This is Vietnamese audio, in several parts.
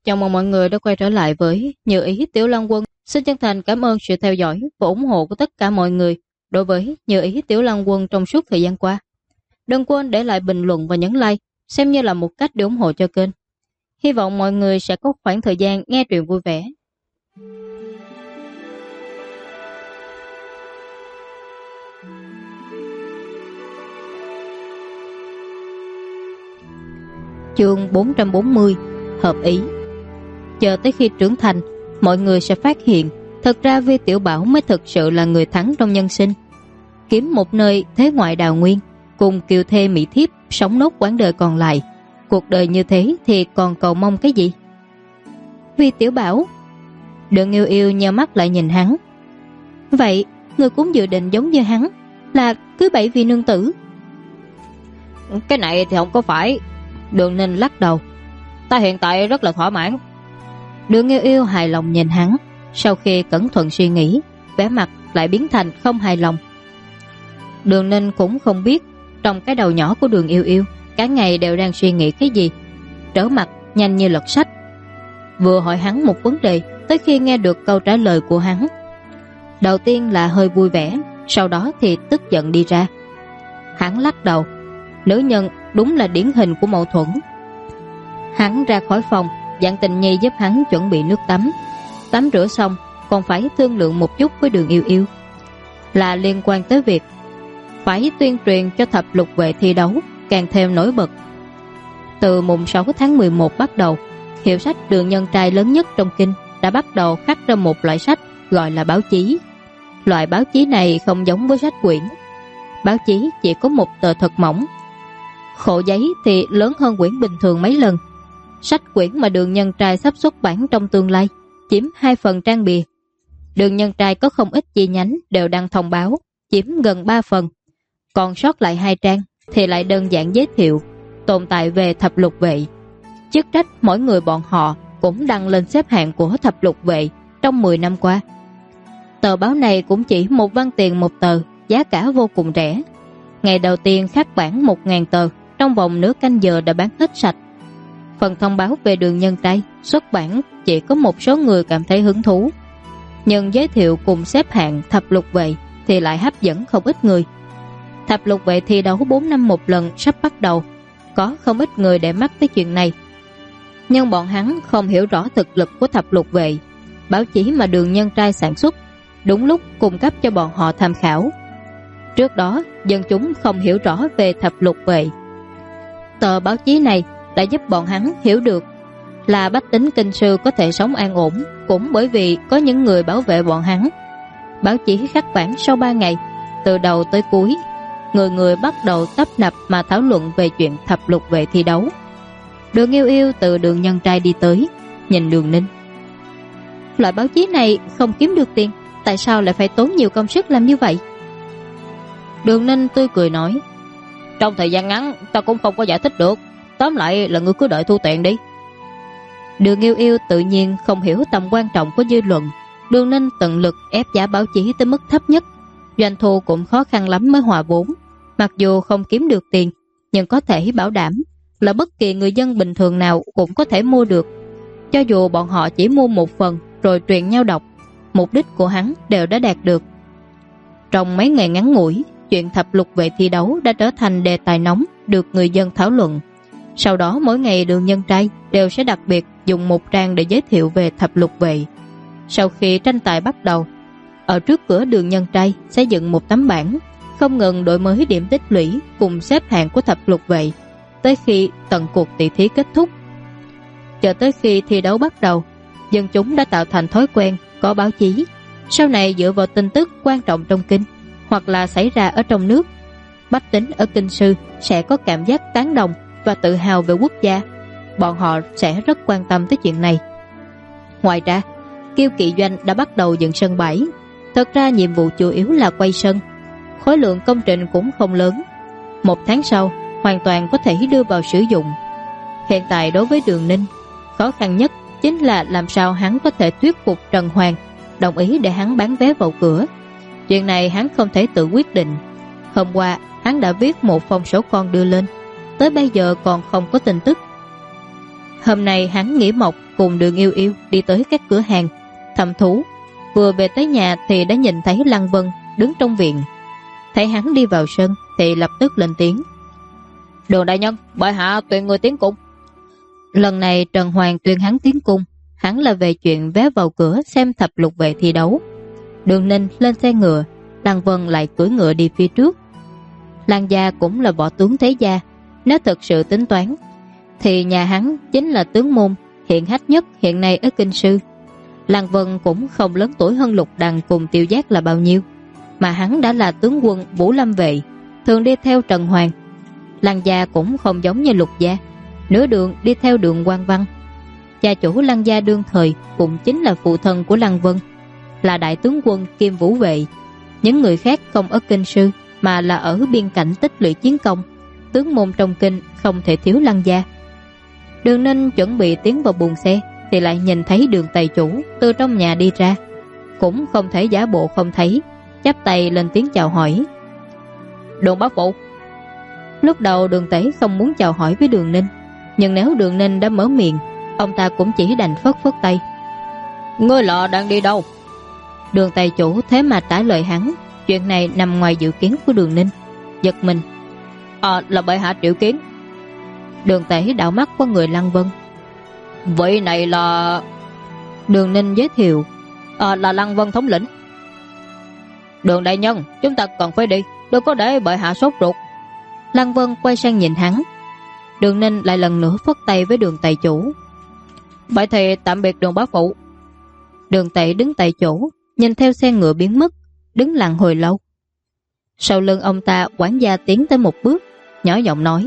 Chào mừng mọi người đã quay trở lại với Như Ý Tiểu Lăng Quân. Xin chân thành cảm ơn sự theo dõi và ủng hộ của tất cả mọi người đối với Như Ý Tiểu Lăng Quân trong suốt thời gian qua. Đừng quên để lại bình luận và nhấn like, xem như là một cách để ủng hộ cho kênh. Hy vọng mọi người sẽ có khoảng thời gian nghe truyện vui vẻ. Chương 440 Hợp ý. Chờ tới khi trưởng thành, mọi người sẽ phát hiện thật ra Vi Tiểu Bảo mới thực sự là người thắng trong nhân sinh. Kiếm một nơi thế ngoại đào nguyên, cùng kiều thê mỹ thiếp sống nốt quãng đời còn lại. Cuộc đời như thế thì còn cầu mong cái gì? Vi Tiểu Bảo. Đường Yêu Yêu nheo mắt lại nhìn hắn. Vậy người cũng dự định giống như hắn, là cưới bậy vì nương tử? Cái này thì không có phải. Đường Ninh lắc đầu. Ta hiện tại rất là thỏa mãn. Đường Yêu Yêu hài lòng nhìn hắn. Sau khi cẩn thận suy nghĩ, vẻ mặt lại biến thành không hài lòng. Đường Ninh cũng không biết trong cái đầu nhỏ của Đường Yêu Yêu cả ngày đều đang suy nghĩ cái gì. Trở mặt nhanh như lật sách. Vừa hỏi hắn một vấn đề, tới khi nghe được câu trả lời của hắn, đầu tiên là hơi vui vẻ, sau đó thì tức giận đi ra. Hắn lắc đầu. Nữ nhân đúng là điển hình của mâu thuẫn. Hắn ra khỏi phòng, dặn Tình Nhi giúp hắn chuẩn bị nước tắm. Tắm rửa xong còn phải thương lượng một chút với Đường Yêu Yêu, là liên quan tới việc phải tuyên truyền cho thập lục vệ thi đấu càng thêm nổi bật. Từ mùng 6 tháng 11 bắt đầu, hiệu sách Đường Nhân Trai lớn nhất trong kinh đã bắt đầu khắc ra một loại sách gọi là báo chí. Loại báo chí này không giống với sách quyển. Báo chí chỉ có một tờ thật mỏng, khổ giấy thì lớn hơn quyển bình thường mấy lần. Sách quyển mà Đường Nhân Trai sắp xuất bản trong tương lai chiếm 2 phần trang bìa. Đường Nhân Trai có không ít chi nhánh đều đăng thông báo, chiếm gần 3 phần. Còn sót lại 2 trang thì lại đơn giản giới thiệu tồn tại về thập lục vệ. Chức trách mỗi người bọn họ cũng đăng lên xếp hạng của thập lục vệ trong 10 năm qua. Tờ báo này cũng chỉ 1 văn tiền một tờ, giá cả vô cùng rẻ. Ngày đầu tiên khắc bản 1000 tờ, trong vòng nửa canh giờ đã bán hết sạch. Phần thông báo về Đường Nhân Trai xuất bản chỉ có một số người cảm thấy hứng thú, nhưng giới thiệu cùng xếp hạng thập lục vệ thì lại hấp dẫn không ít người. Thập lục vệ thi đấu 4 năm một lần sắp bắt đầu, có không ít người để mắt tới chuyện này. Nhưng bọn hắn không hiểu rõ thực lực của thập lục vệ. Báo chí mà Đường Nhân Trai sản xuất đúng lúc cung cấp cho bọn họ tham khảo. Trước đó dân chúng không hiểu rõ về thập lục vệ. Tờ báo chí này đã giúp bọn hắn hiểu được là bách tính kinh sư có thể sống an ổn, cũng bởi vì có những người bảo vệ bọn hắn. Báo chí khắc bản sau 3 ngày, từ đầu tới cuối, người người bắt đầu tấp nập mà thảo luận về chuyện thập lục vệ thi đấu. Đường Yêu Yêu từ Đường Nhân Trai đi tới, nhìn Đường Ninh. Loại báo chí này không kiếm được tiền, tại sao lại phải tốn nhiều công sức làm như vậy? Đường Ninh tươi cười nói, trong thời gian ngắn ta cũng không có giải thích được, tóm lại là ngươi cứ đợi thu tiền đi. Đường Yêu Yêu tự nhiên không hiểu tầm quan trọng của dư luận. Đường Ninh tận lực ép giá báo chí tới mức thấp nhất, doanh thu cũng khó khăn lắm mới hòa vốn. Mặc dù không kiếm được tiền, nhưng có thể bảo đảm là bất kỳ người dân bình thường nào cũng có thể mua được. Cho dù bọn họ chỉ mua một phần rồi truyền nhau đọc, mục đích của hắn đều đã đạt được. Trong mấy ngày ngắn ngủi, chuyện thập lục vệ thi đấu đã trở thành đề tài nóng được người dân thảo luận. Sau đó mỗi ngày Đường Nhân Trai đều sẽ đặc biệt dùng một trang để giới thiệu về thập lục vệ. Sau khi tranh tài bắt đầu, ở trước cửa Đường Nhân Trai sẽ dựng một tấm bảng, không ngừng đổi mới điểm tích lũy cùng xếp hạng của thập lục vệ, tới khi tận cuộc tỷ thí kết thúc. Cho tới khi thi đấu bắt đầu, dân chúng đã tạo thành thói quen có báo chí. Sau này dựa vào tin tức quan trọng trong kinh hoặc là xảy ra ở trong nước, bách tính ở kinh sư sẽ có cảm giác tán đồng và tự hào về quốc gia. Bọn họ sẽ rất quan tâm tới chuyện này. Ngoài ra, Kiêu Kỵ Doanh đã bắt đầu dựng sân bãi. Thật ra nhiệm vụ chủ yếu là quay sân. Khối lượng công trình cũng không lớn, 1 tháng sau hoàn toàn có thể đưa vào sử dụng. Hiện tại đối với Đường Ninh, khó khăn nhất chính là làm sao hắn có thể thuyết phục Trần Hoàng đồng ý để hắn bán vé vào cửa. Chuyện này hắn không thể tự quyết định. Hôm qua hắn đã viết một phong sổ con đưa lên, tới bây giờ còn không có tin tức. Hôm nay hắn Nghĩa Mộc cùng Đường Yêu Yêu đi tới các cửa hàng thăm thú. Vừa về tới nhà thì đã nhìn thấy Lăng Vân đứng trong viện. Thấy hắn đi vào sân thì lập tức lên tiếng: Đường đại nhân, bệ hạ tuyên người tiến cung. Lần này Trần Hoàng tuyên hắn tiến cung, hắn là về chuyện vé vào cửa xem thập lục vệ thi đấu. Đường Ninh lên xe ngựa, Lăng Vân lại cưỡi ngựa đi phía trước. Lăng gia cũng là võ tướng thế gia, nếu thực sự tính toán thì nhà hắn chính là tướng môn hiển hách nhất hiện nay ở Kinh Sư. Lăng Vân cũng không lớn tuổi hơn Lục Đằng cùng Tiêu Giác là bao nhiêu, mà hắn đã là tướng quân Vũ Lâm vệ, thường đi theo Trần Hoàng. Lăng gia cũng không giống như Lục gia, nửa đường đi theo Đường Quang Văn. Cha chủ Lăng gia đương thời cũng chính là phụ thân của Lăng Vân, là đại tướng quân kiêm vũ vệ. Những người khác không ở Kinh Sư mà là ở biên cảnh tích lũy chiến công, tướng môn trong kinh không thể thiếu Lăng gia. Đường Ninh chuẩn bị tiến vào buồng xe thì lại nhìn thấy Đường tài chủ từ trong nhà đi ra, cũng không thể giả bộ không thấy, chắp tay lên tiếng chào hỏi. Đường bá phụ. Lúc đầu Đường Tể không muốn chào hỏi với Đường Ninh, nhưng nếu Đường Ninh đã mở miệng, ông ta cũng chỉ đành phất phất tay. Ngươi lọ đang đi đâu? Đường tài chủ thế mà trả lời hắn, chuyện này nằm ngoài dự kiến của Đường Ninh, giật mình. Là bệ hạ triệu kiến. Đường Tể đảo mắt qua người Lăng Vân. Vị này là... Đường Ninh giới thiệu. Là Lăng Vân thống lĩnh. Đường đại nhân, chúng ta cần phải đi, đừng có để bệ hạ sốt ruột. Lăng Vân quay sang nhìn hắn. Đường Ninh lại lần nữa phất tay với Đường tài chủ. Vậy thì tạm biệt Đường bá phụ. Đường Tể đứng tại chỗ, nhìn theo xe ngựa biến mất, đứng lặng hồi lâu. Sau lưng ông ta, quản gia tiến tới một bước, nhỏ giọng nói: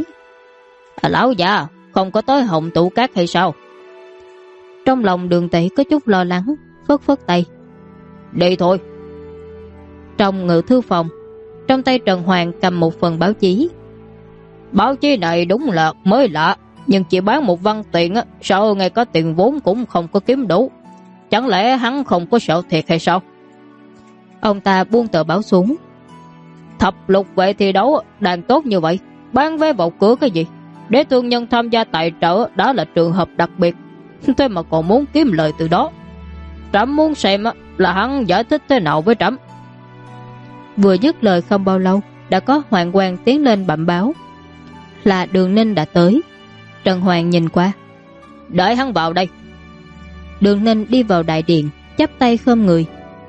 Lão già, không có tới Hồng Tụ Cát hay sao? Trong lòng Đường Tể có chút lo lắng, phất phất tay. Đi thôi. Trong ngự thư phòng, trong tay Trần Hoàng cầm một phần báo chí. Báo chí này đúng là mới lạ, nhưng chỉ bán một văn tiền, sao ngay có tiền vốn cũng không có kiếm đủ. Chẳng lẽ hắn không có sợ thiệt hay sao? Ông ta buông tờ báo xuống. Thập lục vệ thi đấu đang tốt như vậy, bán vé vào cửa cái gì? Để thương nhân tham gia tài trợ đã là trường hợp đặc biệt, thế mà còn muốn kiếm lời từ đó. Trẫm muốn xem là hắn giải thích thế nào với trẫm. Vừa dứt lời không bao lâu, đã có Hoàng quan tiến lên bẩm báo là Đường Ninh đã tới. Trần Hoàng nhìn qua. Đợi hắn vào đây. Đường Ninh đi vào đại điện, chắp tay khom người.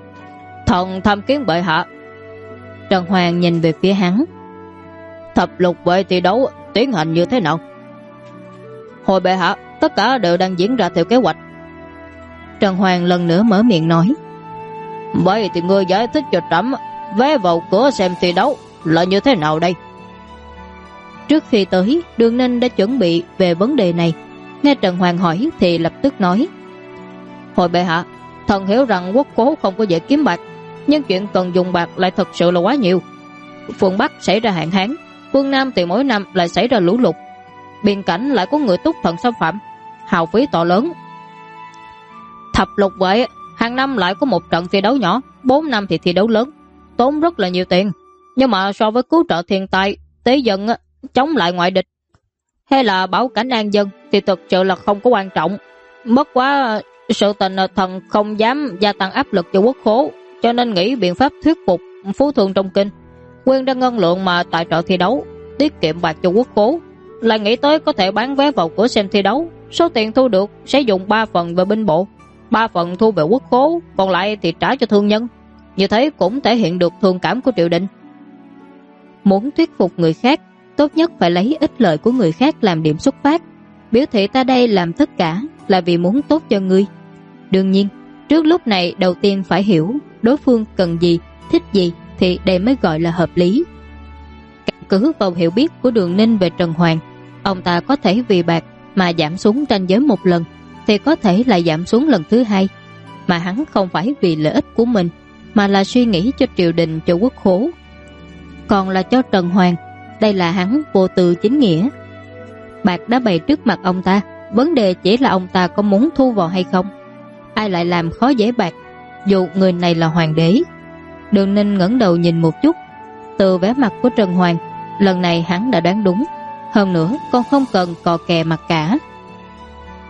Thần tham kiến bệ hạ. Trần Hoàng nhìn về phía hắn. Thập lục vệ thi đấu tiến hành như thế nào? Hồi bệ hạ, tất cả đều đang diễn ra theo kế hoạch. Trần Hoàng lần nữa mở miệng nói. Vậy thì ngươi giải thích cho trẫm vé vào cửa xem thi đấu là như thế nào đây? Trước khi tới, Đường Ninh đã chuẩn bị về vấn đề này. Nghe Trần Hoàng hỏi thì lập tức nói. Hồi bệ hạ, thần hiểu rằng quốc cố không có dễ kiếm bạc, nhưng chuyện cần dùng bạc lại thật sự là quá nhiều. Phương Bắc xảy ra hạn hán, phương Nam thì mỗi năm lại xảy ra lũ lụt, biên cảnh lại có người túc thần xâm phạm, hao phí to lớn. Thập lục vệ hàng năm lại có một trận thi đấu nhỏ, 4 năm thì thi đấu lớn, tốn rất là nhiều tiền. Nhưng mà so với cứu trợ thiên tai, tế dân, chống lại ngoại địch hay là bảo cảnh an dân thì thực sự là không có quan trọng. Mất quá sự tình thần không dám gia tăng áp lực cho quốc khố, cho nên nghĩ biện pháp thuyết phục phú thương trong kinh quyên ra ngân lượng mà tài trợ thi đấu, tiết kiệm bạc cho quốc khố, lại nghĩ tới có thể bán vé vào cửa xem thi đấu. Số tiền thu được sẽ dùng 3 phần về binh bộ, 3 phần thu về quốc khố, còn lại thì trả cho thương nhân. Như thế cũng thể hiện được thương cảm của triều đình. Muốn thuyết phục người khác, tốt nhất phải lấy ích lợi của người khác làm điểm xuất phát, biểu thị ta đây làm tất cả là vì muốn tốt cho ngươi. Đương nhiên, trước lúc này đầu tiên phải hiểu đối phương cần gì, thích gì thì đây mới gọi là hợp lý. Căn cứ vào hiểu biết của Đường Ninh về Trần Hoàng, ông ta có thể vì bạc mà giảm xuống tranh giới một lần, thì có thể lại giảm xuống lần thứ hai. Mà hắn không phải vì lợi ích của mình, mà là suy nghĩ cho triều đình, cho quốc khố. Còn là cho Trần Hoàng, đây là hắn vô tư chính nghĩa. Bạc đã bày trước mặt ông ta, vấn đề chỉ là ông ta có muốn thu vào hay không. Ai lại làm khó dễ bạc, dù người này là hoàng đế. Đường Ninh ngẩng đầu nhìn một chút, từ vẻ mặt của Trần Hoàng, lần này hắn đã đoán đúng. Hơn nữa còn không cần cò kè mặt cả.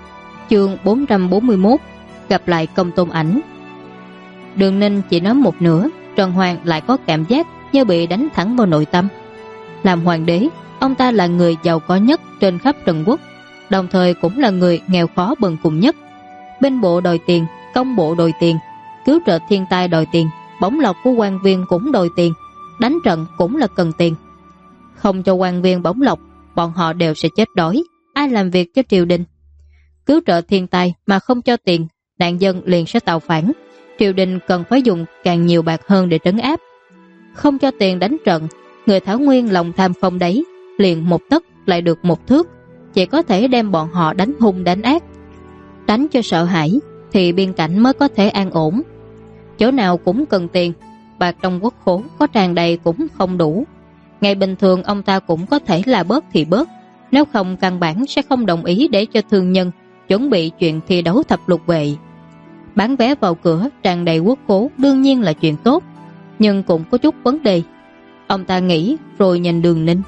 Chương 441. Gặp lại Công Tôn Ảnh. Đường Ninh chỉ nói một nửa, Trần Hoàng lại có cảm giác như bị đánh thẳng vào nội tâm. Làm hoàng đế, ông ta là người giàu có nhất trên khắp Trần Quốc, đồng thời cũng là người nghèo khó bần cùng nhất. Binh bộ đòi tiền, công bộ đòi tiền, cứu trợ thiên tai đòi tiền, bổng lộc của quan viên cũng đòi tiền, đánh trận cũng là cần tiền. Không cho quan viên bổng lộc, bọn họ đều sẽ chết đói. Ai làm việc cho triều đình? Cứu trợ thiên tai mà không cho tiền, nạn dân liền sẽ tạo phản. Triều đình cần phải dùng càng nhiều bạc hơn để trấn áp. Không cho tiền đánh trận, người Thảo Nguyên lòng tham không đáy, liền một tấc lại được một thước, chỉ có thể đem bọn họ đánh hung đánh ác. Đánh cho sợ hãi thì biên cảnh mới có thể an ổn. Chỗ nào cũng cần tiền, bạc trong quốc khố có tràn đầy cũng không đủ. Ngày bình thường ông ta cũng có thể là bớt thì bớt, nếu không căn bản sẽ không đồng ý để cho thương nhân chuẩn bị chuyện thi đấu thập lục vệ. Bán vé vào cửa tràn đầy quốc khố đương nhiên là chuyện tốt, nhưng cũng có chút vấn đề. Ông ta nghĩ rồi nhìn Đường Ninh.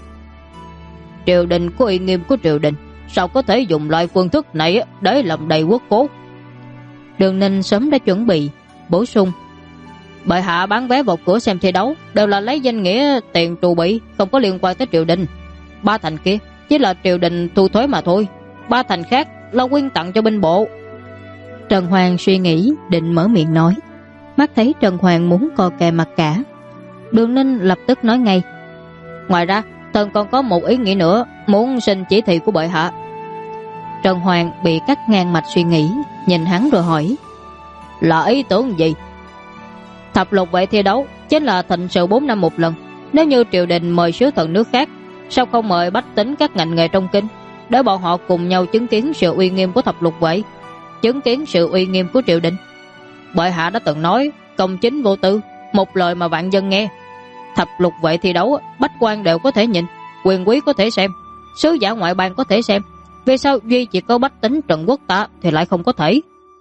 Triều đình có uy nghiêm của triều đình, sao có thể dùng loại phương thức này để làm đầy quốc khố? Đường Ninh sớm đã chuẩn bị, bổ sung. Bệ hạ bán vé vào cửa xem thi đấu đều là lấy danh nghĩa tiền trù bị, không có liên quan tới triều đình. 3 thành kia chỉ là triều đình thu thuế mà thôi, 3 thành khác là quyên tặng cho binh bộ. Trần Hoàng suy nghĩ định mở miệng nói, mắt thấy Trần Hoàng muốn co kè mặt cả. Đường Ninh lập tức nói ngay. Ngoài ra thần còn có một ý nghĩ nữa, muốn xin chỉ thị của bệ hạ. Trần Hoàng bị cắt ngang mạch suy nghĩ, nhìn hắn rồi hỏi. Là ý tưởng gì? Thập lục vệ thi đấu chính là thịnh sự 4 năm một lần. Nếu như triều đình mời sứ thần nước khác, sao không mời bách tính các ngành nghề trong kinh, để bọn họ cùng nhau chứng kiến sự uy nghiêm của thập lục vệ, chứng kiến sự uy nghiêm của triều đình. Bệ hạ đã từng nói công chính vô tư, một lời mà vạn dân nghe. Thập lục vệ thi đấu bách quan đều có thể nhìn, quyền quý có thể xem, sứ giả ngoại bang có thể xem, vì sao duy chỉ có bách tính Trần Quốc ta thì lại không có thể?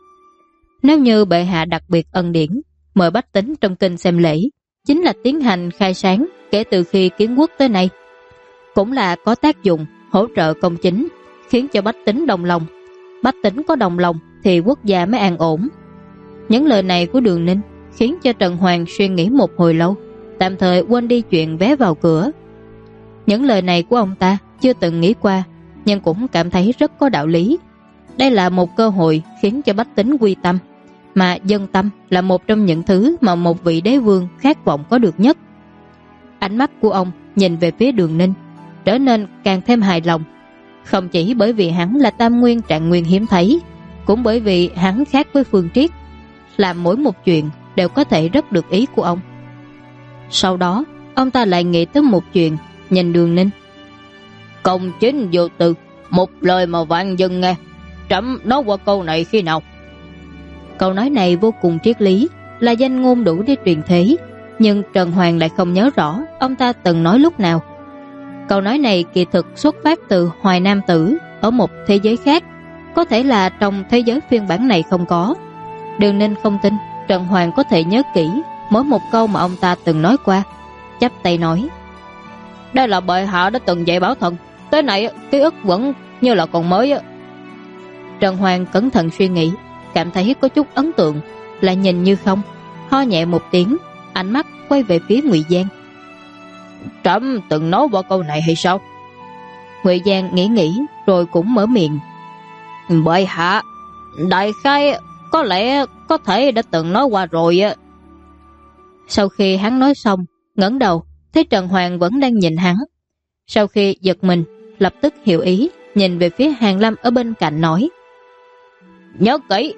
Nếu như bệ hạ đặc biệt ân điển mời bách tính trong kinh xem lễ, chính là tiến hành khai sáng kể từ khi kiến quốc tới nay, cũng là có tác dụng hỗ trợ công chính, khiến cho bách tính đồng lòng. Bách tính có đồng lòng thì quốc gia mới an ổn. Những lời này của Đường Ninh khiến cho Trần Hoàng suy nghĩ một hồi lâu, tạm thời quên đi chuyện vé vào cửa. Những lời này của ông ta chưa từng nghĩ qua, nhưng cũng cảm thấy rất có đạo lý. Đây là một cơ hội khiến cho bách tính quy tâm, mà dân tâm là một trong những thứ mà một vị đế vương khát vọng có được nhất. Ánh mắt của ông nhìn về phía Đường Ninh trở nên càng thêm hài lòng, không chỉ bởi vì hắn là tam nguyên trạng nguyên hiếm thấy, cũng bởi vì hắn khác với Phương Triết, làm mỗi một chuyện đều có thể rất được ý của ông. Sau đó ông ta lại nghĩ tới một chuyện, nhìn Đường Ninh. Công chính vô tư, một lời mà vạn dân nghe, trẫm nói qua câu này khi nào? Câu nói này vô cùng triết lý, là danh ngôn đủ để truyền thế, nhưng Trần Hoàng lại không nhớ rõ ông ta từng nói lúc nào. Câu nói này kỳ thực xuất phát từ Hoài Nam Tử ở một thế giới khác, có thể là trong thế giới phiên bản này không có. Đường Ninh không tin Trần Hoàng có thể nhớ kỹ mỗi một câu mà ông ta từng nói qua, chắp tay nói. Đây là bệ hạ đã từng dạy bảo thần, tới này ký ức vẫn như là còn mới. Trần Hoàng cẩn thận suy nghĩ, cảm thấy có chút ấn tượng, lại nhìn như không, ho nhẹ một tiếng, ánh mắt quay về phía Ngụy Giang. Trẫm từng nói qua câu này hay sao? Ngụy Giang nghĩ rồi cũng mở miệng. Bệ hạ, đại khái có lẽ có thể đã từng nói qua rồi. Sau khi hắn nói xong, ngẩng đầu thấy Trần Hoàng vẫn đang nhìn hắn. Sau khi giật mình, lập tức hiểu ý, nhìn về phía Hàn Lâm ở bên cạnh nói. Nhớ kỹ.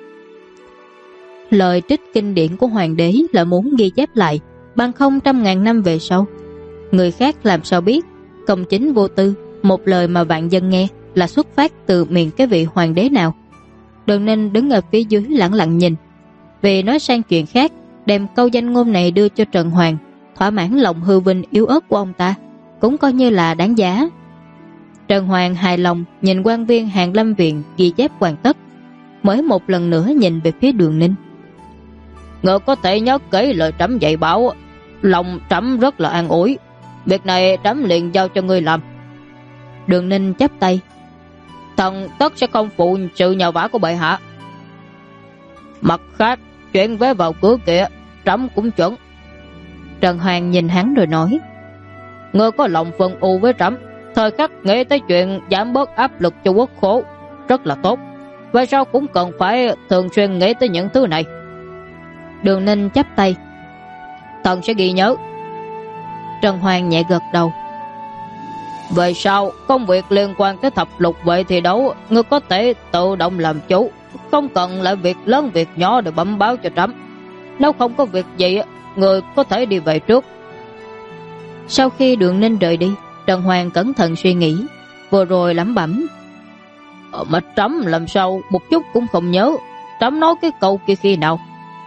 Lời trích kinh điển của hoàng đế là muốn ghi chép lại, bằng không 100.000 năm về sau, người khác làm sao biết công chính vô tư, một lời mà vạn dân nghe là xuất phát từ miệng cái vị hoàng đế nào. Đường Ninh đứng ở phía dưới lẳng lặng nhìn, vì nói sang chuyện khác, đem câu danh ngôn này đưa cho Trần Hoàng, thỏa mãn lòng hư vinh yếu ớt của ông ta, cũng coi như là đáng giá. Trần Hoàng hài lòng nhìn quan viên Hàn Lâm viện ghi chép hoàn tất, mới một lần nữa nhìn về phía Đường Ninh. Ngựa có thể nhớ kỹ lời trẫm dạy bảo, lòng trẫm rất là an ủi. Việc này trẫm liền giao cho ngươi làm. Đường Ninh chắp tay. thần tất sẽ không phụ sự nhờ vả của bệ hạ. Mặt khác, chuyện vé vào cửa kia trẫm cũng chuẩn. Trần Hoàng nhìn hắn rồi nói: Ngươi có lòng phân ưu với trẫm, thời khắc nghĩ tới chuyện giảm bớt áp lực cho quốc khố, rất là tốt. Vậy sao cũng cần phải thường xuyên nghĩ tới những thứ này. Đường Ninh chắp tay: Thần sẽ ghi nhớ. Trần Hoàng nhẹ gật đầu. Về sau công việc liên quan tới thập lục vậy thì đâu, ngươi có thể tự động làm chủ, không cần lại việc lớn việc nhỏ để bẩm báo cho trẫm. Nếu không có việc gì, người có thể đi về trước. Sau khi Đường Ninh rời đi, Trần Hoàng cẩn thận suy nghĩ, vừa rồi lẩm bẩm: Mà trẫm làm sao một chút cũng không nhớ, trẫm nói cái câu kia khi nào?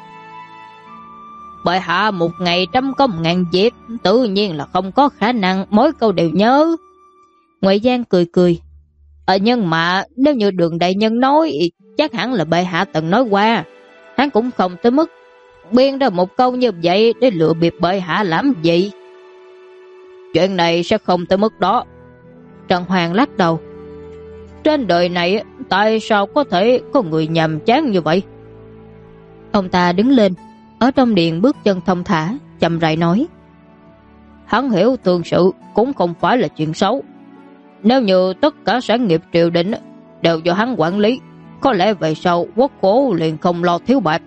Bệ hạ một ngày trăm có 1000 việc, tự nhiên là không có khả năng mỗi câu đều nhớ. Ngoại Giang cười cười: Nhưng mà nếu như Đường đại nhân nói, chắc hẳn là bệ hạ từng nói qua. Hắn cũng không tới mức biên ra một câu như vậy để lừa bịp bệ hạ làm gì. Chuyện này sẽ không tới mức đó. Trần Hoàng lắc đầu: Trên đời này tại sao có thể có người nhàm chán như vậy? Ông ta đứng lên, ở trong điện bước chân thông thả, chậm rãi nói: Hắn hiểu tương sự cũng không phải là chuyện xấu. Nếu như tất cả sản nghiệp triều đình đều do hắn quản lý, có lẽ về sau quốc khố liền không lo thiếu bạc.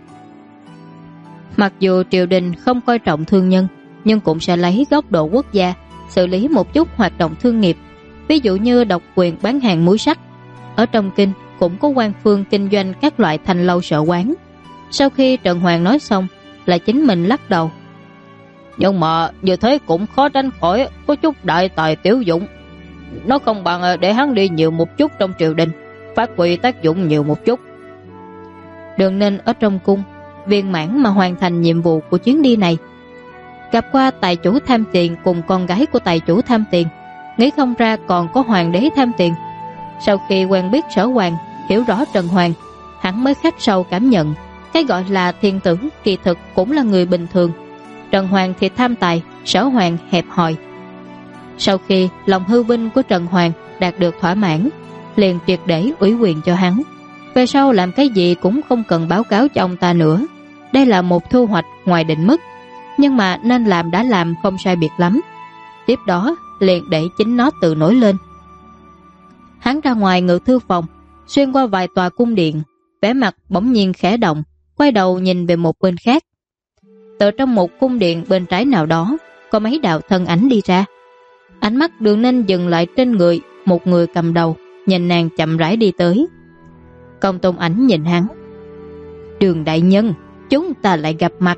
Mặc dù triều đình không coi trọng thương nhân, nhưng cũng sẽ lấy góc độ quốc gia xử lý một chút hoạt động thương nghiệp, ví dụ như độc quyền bán hàng muối sắt. Ở trong kinh cũng có quan phương kinh doanh các loại thanh lâu sở quán. Sau khi Trần Hoàng nói xong, là chính mình lắc đầu: Nhưng mà như thế cũng khó tránh khỏi có chút đại tài tiểu dụng. Nó không bằng để hắn đi nhiều một chút trong triều đình, phát huy tác dụng nhiều một chút. Đường Ninh ở trong cung viên mãn mà hoàn thành nhiệm vụ của chuyến đi này. Gặp qua tài chủ tham tiền cùng con gái của tài chủ tham tiền, nghĩ không ra còn có hoàng đế tham tiền. Sau khi quen biết Sở Hoàng, hiểu rõ Trần Hoàng, hắn mới khắc sâu cảm nhận cái gọi là thiên tử kỳ thực cũng là người bình thường. Trần Hoàng thì tham tài, Sở Hoàng hẹp hòi. Sau khi lòng hư vinh của Trần Hoàng đạt được thỏa mãn, liền triệt để ủy quyền cho hắn. Về sau làm cái gì cũng không cần báo cáo cho ông ta nữa. Đây là một thu hoạch ngoài định mức, nhưng mà nên làm đã làm không sai biệt lắm. Tiếp đó liền để chính nó tự nổi lên. Hắn ra ngoài ngự thư phòng, xuyên qua vài tòa cung điện, vẻ mặt bỗng nhiên khẽ động, quay đầu nhìn về một bên khác. Từ trong một cung điện bên trái nào đó, có mấy đạo thân ảnh đi ra. Ánh mắt Đường Ninh dừng lại trên người một người cầm đầu, nhìn nàng chậm rãi đi tới. Công Tôn Ảnh nhìn hắn: Đường đại nhân, chúng ta lại gặp mặt.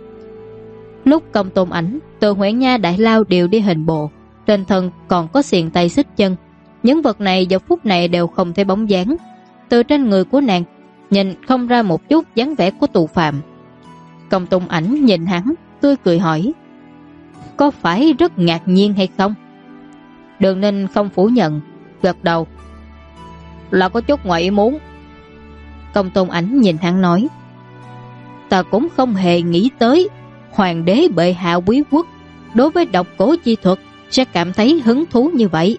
Lúc Công Tôn Ảnh từ Huệ Nha Đại Lao đều đi hình bộ, trên thân còn có xiềng tay xích chân. Những vật này giờ phút này đều không thấy bóng dáng. Từ trên người của nàng nhìn không ra một chút dáng vẻ của tù phạm. Công Tôn Ảnh nhìn hắn, tươi cười hỏi: Có phải rất ngạc nhiên hay không? Đường Ninh không phủ nhận, gật đầu: Là có chút ngoài ý muốn. Công Tôn Ảnh nhìn hắn nói: Ta cũng không hề nghĩ tới hoàng đế bệ hạ quý quốc đối với độc cổ chi thuật sẽ cảm thấy hứng thú như vậy.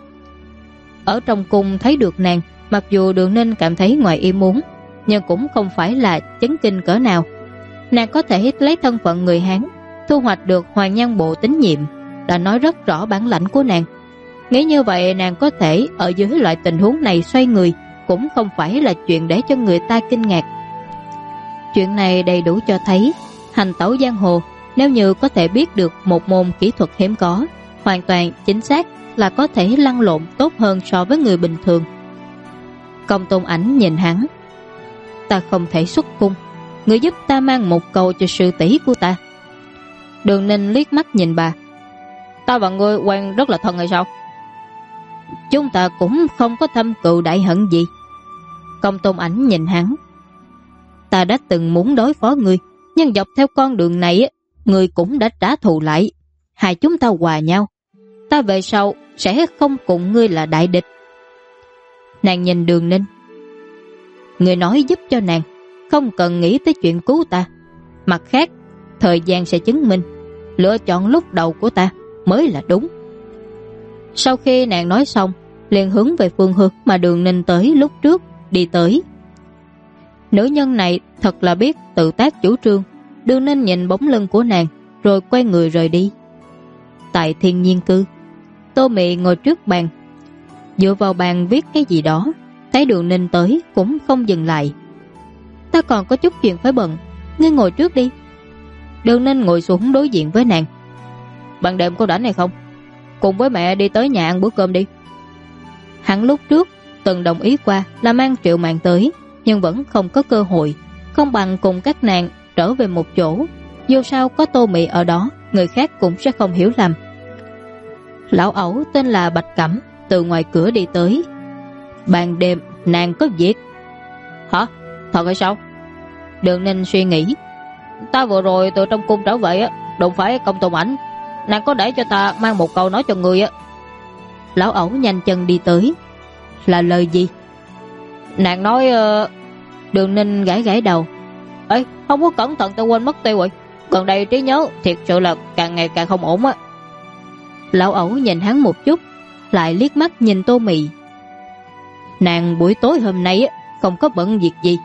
Ở trong cung thấy được nàng, mặc dù Đường Ninh cảm thấy ngoài ý muốn, nhưng cũng không phải là chấn kinh cỡ nào. Nàng có thể lấy thân phận người Hán thu hoạch được Hoàng Nhan Bộ tín nhiệm, đã nói rất rõ bản lãnh của nàng. Nghĩ như vậy nàng có thể ở dưới loại tình huống này xoay người cũng không phải là chuyện để cho người ta kinh ngạc. Chuyện này đầy đủ cho thấy hành tẩu giang hồ, nếu như có thể biết được một môn kỹ thuật hiếm có, hoàn toàn chính xác là có thể lăn lộn tốt hơn so với người bình thường. Công Tôn Ảnh nhìn hắn: Ta không thể xuất cung, người giúp ta mang một câu cho sư tỷ của ta. Đường Ninh liếc mắt nhìn bà: Ta và ngươi quen rất là thân hay sao? Chúng ta cũng không có thâm cừu đại hận gì. Công Tôn Ảnh nhìn hắn: Ta đã từng muốn đối phó ngươi, nhưng dọc theo con đường này ngươi cũng đã trả thù lại, hai chúng ta hòa nhau. Ta về sau sẽ không cùng ngươi là đại địch. Nàng nhìn Đường Ninh: Ngươi nói giúp cho nàng, không cần nghĩ tới chuyện cứu ta. Mặt khác, thời gian sẽ chứng minh lựa chọn lúc đầu của ta mới là đúng. Sau khi nàng nói xong, liền hướng về phương hướng mà Đường Ninh tới lúc trước đi tới. Nữ nhân này thật là biết tự tác chủ trương. Đường Ninh nhìn bóng lưng của nàng rồi quay người rời đi. Tại Thiên Nhiên Cư, Tô Mị ngồi trước bàn, dựa vào bàn viết cái gì đó. Thấy Đường Ninh tới cũng không dừng lại. Ta còn có chút chuyện phải bận, ngươi ngồi trước đi. Đường Ninh ngồi xuống đối diện với nàng. Ban đêm có rảnh hay không? Cùng với mẹ đi tới nhà ăn bữa cơm đi. Hắn lúc trước từng đồng ý qua là mang Triệu Mạn tới, nhưng vẫn không có cơ hội. Không bằng cùng các nàng trở về một chỗ. Dù sao có Tô Mị ở đó, người khác cũng sẽ không hiểu lầm. Lão ẩu tên là Bạch Cẩm từ ngoài cửa đi tới. Ban đêm nàng có việc. Hả? Thật hay sao? Đường Ninh suy nghĩ. Ta vừa rồi từ trong cung trở về đụng phải Công Tôn Ảnh, nàng có để cho ta mang một câu nói cho người á. Lão ẩu nhanh chân đi tới. Là lời gì? Nàng nói Đường Ninh gãi gãi đầu. Ê, không có cẩn thận ta quên mất tiêu rồi. Gần đây trí nhớ thiệt sự là càng ngày càng không ổn á. Lão ẩu nhìn hắn một chút, lại liếc mắt nhìn Tô Mị. Nàng buổi tối hôm nay không có bận việc gì.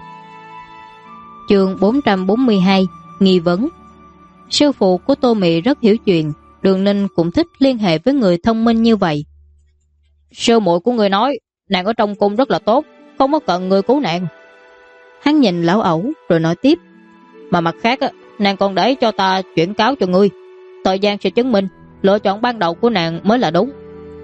Chương 442 Nghi vấn. Sư phụ của Tô Mị rất hiểu chuyện. Đường Ninh cũng thích liên hệ với người thông minh như vậy. Sư muội của người nói nàng ở trong cung rất là tốt, không có cần người cứu nàng. Hắn nhìn lão ẩu rồi nói tiếp. Mà mặt khác nàng còn để cho ta chuyển cáo cho ngươi. Thời gian sẽ chứng minh lựa chọn ban đầu của nàng mới là đúng.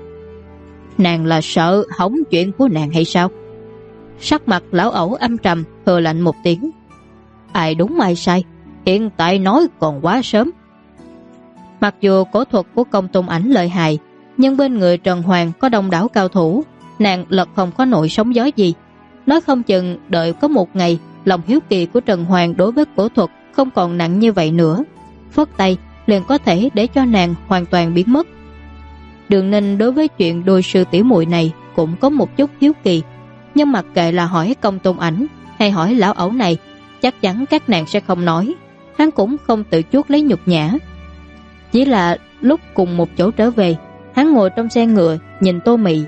Nàng là sợ hỏng chuyện của nàng hay sao? Sắc mặt lão ẩu âm trầm, hừ lạnh một tiếng. Ai đúng ai sai, hiện tại nói còn quá sớm. Mặc dù cổ thuật của Công Tôn Ảnh lợi hại, nhưng bên người Trần Hoàng có đông đảo cao thủ, nàng lật không có nổi sóng gió gì. Nói không chừng đợi có một ngày lòng hiếu kỳ của Trần Hoàng đối với cổ thuật không còn nặng như vậy nữa, phất tay liền có thể để cho nàng hoàn toàn biến mất. Đường Ninh đối với chuyện đôi sư tỷ muội này cũng có một chút hiếu kỳ, nhưng mặc kệ là hỏi Công Tôn Ảnh hay hỏi lão ẩu này, chắc chắn các nàng sẽ không nói. Hắn cũng không tự chuốc lấy nhục nhã. Chỉ là lúc cùng một chỗ trở về, hắn ngồi trong xe ngựa nhìn Tô Mị.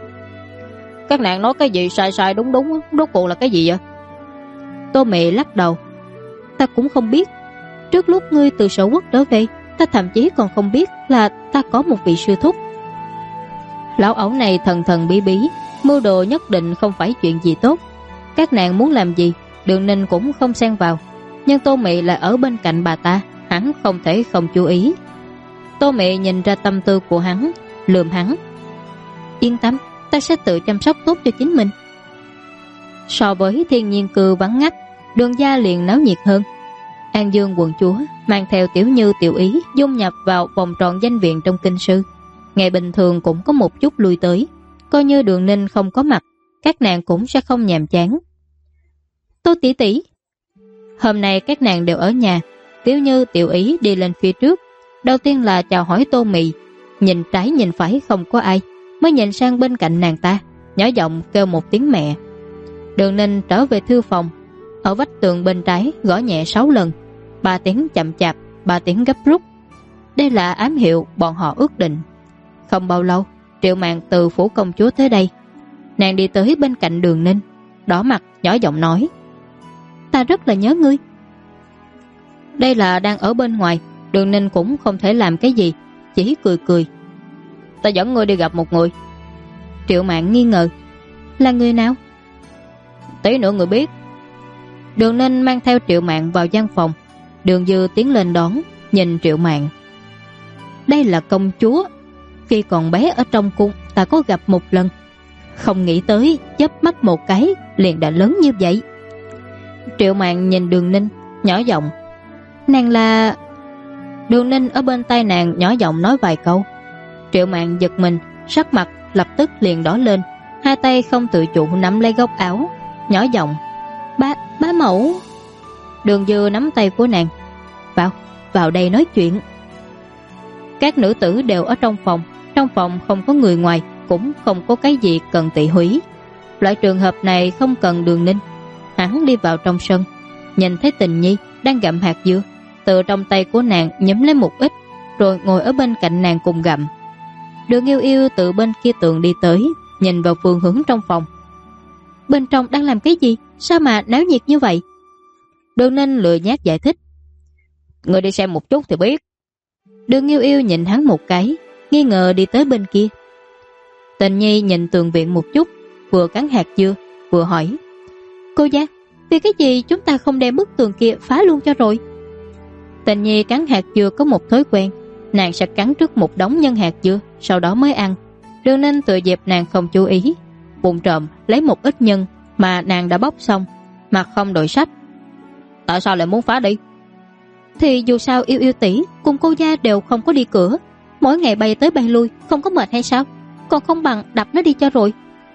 Các nàng nói cái gì sai sai đúng đúng, rốt cuộc là cái gì vậy? Tô Mị lắc đầu. Ta cũng không biết. Trước lúc ngươi từ Sở Quốc trở về, ta thậm chí còn không biết là ta có một vị sư thúc. Lão ẩu này thần thần bí bí, mưu đồ nhất định không phải chuyện gì tốt. Các nàng muốn làm gì, Đường Ninh cũng không xen vào. Nhưng Tô Mị lại ở bên cạnh bà ta, hắn không thể không chú ý. Tô Mị nhìn ra tâm tư của hắn, lườm hắn. Yên tâm, ta sẽ tự chăm sóc tốt cho chính mình. So với Thiên Nhiên Cư vắng ngắt, Đường gia liền náo nhiệt hơn. An Dương quận chúa mang theo Tiểu Như Tiểu Ý dung nhập vào vòng tròn danh viện trong kinh sư. Ngày bình thường cũng có một chút lui tới. Coi như Đường Ninh không có mặt, các nàng cũng sẽ không nhàm chán. Tô tỷ tỷ. Hôm nay các nàng đều ở nhà. Tiểu Như Tiểu Ý đi lên phía trước. Đầu tiên là chào hỏi Tô Mị. Nhìn trái nhìn phải không có ai, mới nhìn sang bên cạnh nàng ta, nhỏ giọng kêu một tiếng mẹ. Đường Ninh trở về thư phòng. Ở vách tường bên trái gõ nhẹ 6 lần, 3 tiếng chậm chạp, 3 tiếng gấp rút. Đây là ám hiệu bọn họ ước định. Không bao lâu, Triệu Mạn từ phủ công chúa tới đây. Nàng đi tới bên cạnh Đường Ninh, đỏ mặt nhỏ giọng nói. Ta rất là nhớ ngươi. Đây là đang ở bên ngoài, Đường Ninh cũng không thể làm cái gì, chỉ cười cười. Ta dẫn ngươi đi gặp một người. Triệu Mạn nghi ngờ. Là người nào? Tí nữa người biết. Đường Ninh mang theo Triệu Mạn vào gian phòng. Đường Dư tiến lên đón, nhìn Triệu Mạn. Đây là công chúa. Khi còn bé ở trong cung ta có gặp một lần, không nghĩ tới chớp mắt một cái liền đã lớn như vậy. Triệu Mạn nhìn Đường Ninh, nhỏ giọng. Nàng là... Đường Ninh ở bên tai nàng nhỏ giọng nói vài câu. Triệu Mạn giật mình, sắc mặt lập tức liền đỏ lên, hai tay không tự chủ nắm lấy góc áo, nhỏ giọng. Bá mẫu. Đường Dư nắm tay của nàng. Vào đây nói chuyện. Các nữ tử đều ở trong phòng không có người ngoài, cũng không có cái gì cần tị húy. Loại trường hợp này không cần Đường Ninh. Hắn đi vào trong sân, nhìn thấy Tình Nhi đang gặm hạt dưa, từ trong tay của nàng nhấm lấy một ít, rồi ngồi ở bên cạnh nàng cùng gặm. Đường Yêu Yêu từ bên kia tường đi tới, nhìn vào phương hướng trong phòng. Bên trong đang làm cái gì? Sao mà náo nhiệt như vậy? Đường Ninh lười nhác giải thích. Người đi xem một chút thì biết. Đường Yêu Yêu nhìn hắn một cái, nghi ngờ đi tới bên kia. Tình Nhi nhìn tường viện một chút, vừa cắn hạt dưa, vừa hỏi. Cô gia, vì cái gì chúng ta không đem bức tường kia phá luôn cho rồi? Tình Nhi cắn hạt dưa có một thói quen, nàng sẽ cắn trước một đống nhân hạt dưa, sau đó mới ăn. Đường Ninh tựa dịp nàng không chú ý, bụng trộm lấy một ít nhân mà nàng đã bóc xong, mặt không đổi sắc. Tại sao lại muốn phá đi? Thì dù sao Yêu Yêu tỷ cùng cô gia đều không có đi cửa, mỗi ngày bay tới bay lui, không có mệt hay sao? Còn không bằng đập nó đi cho rồi.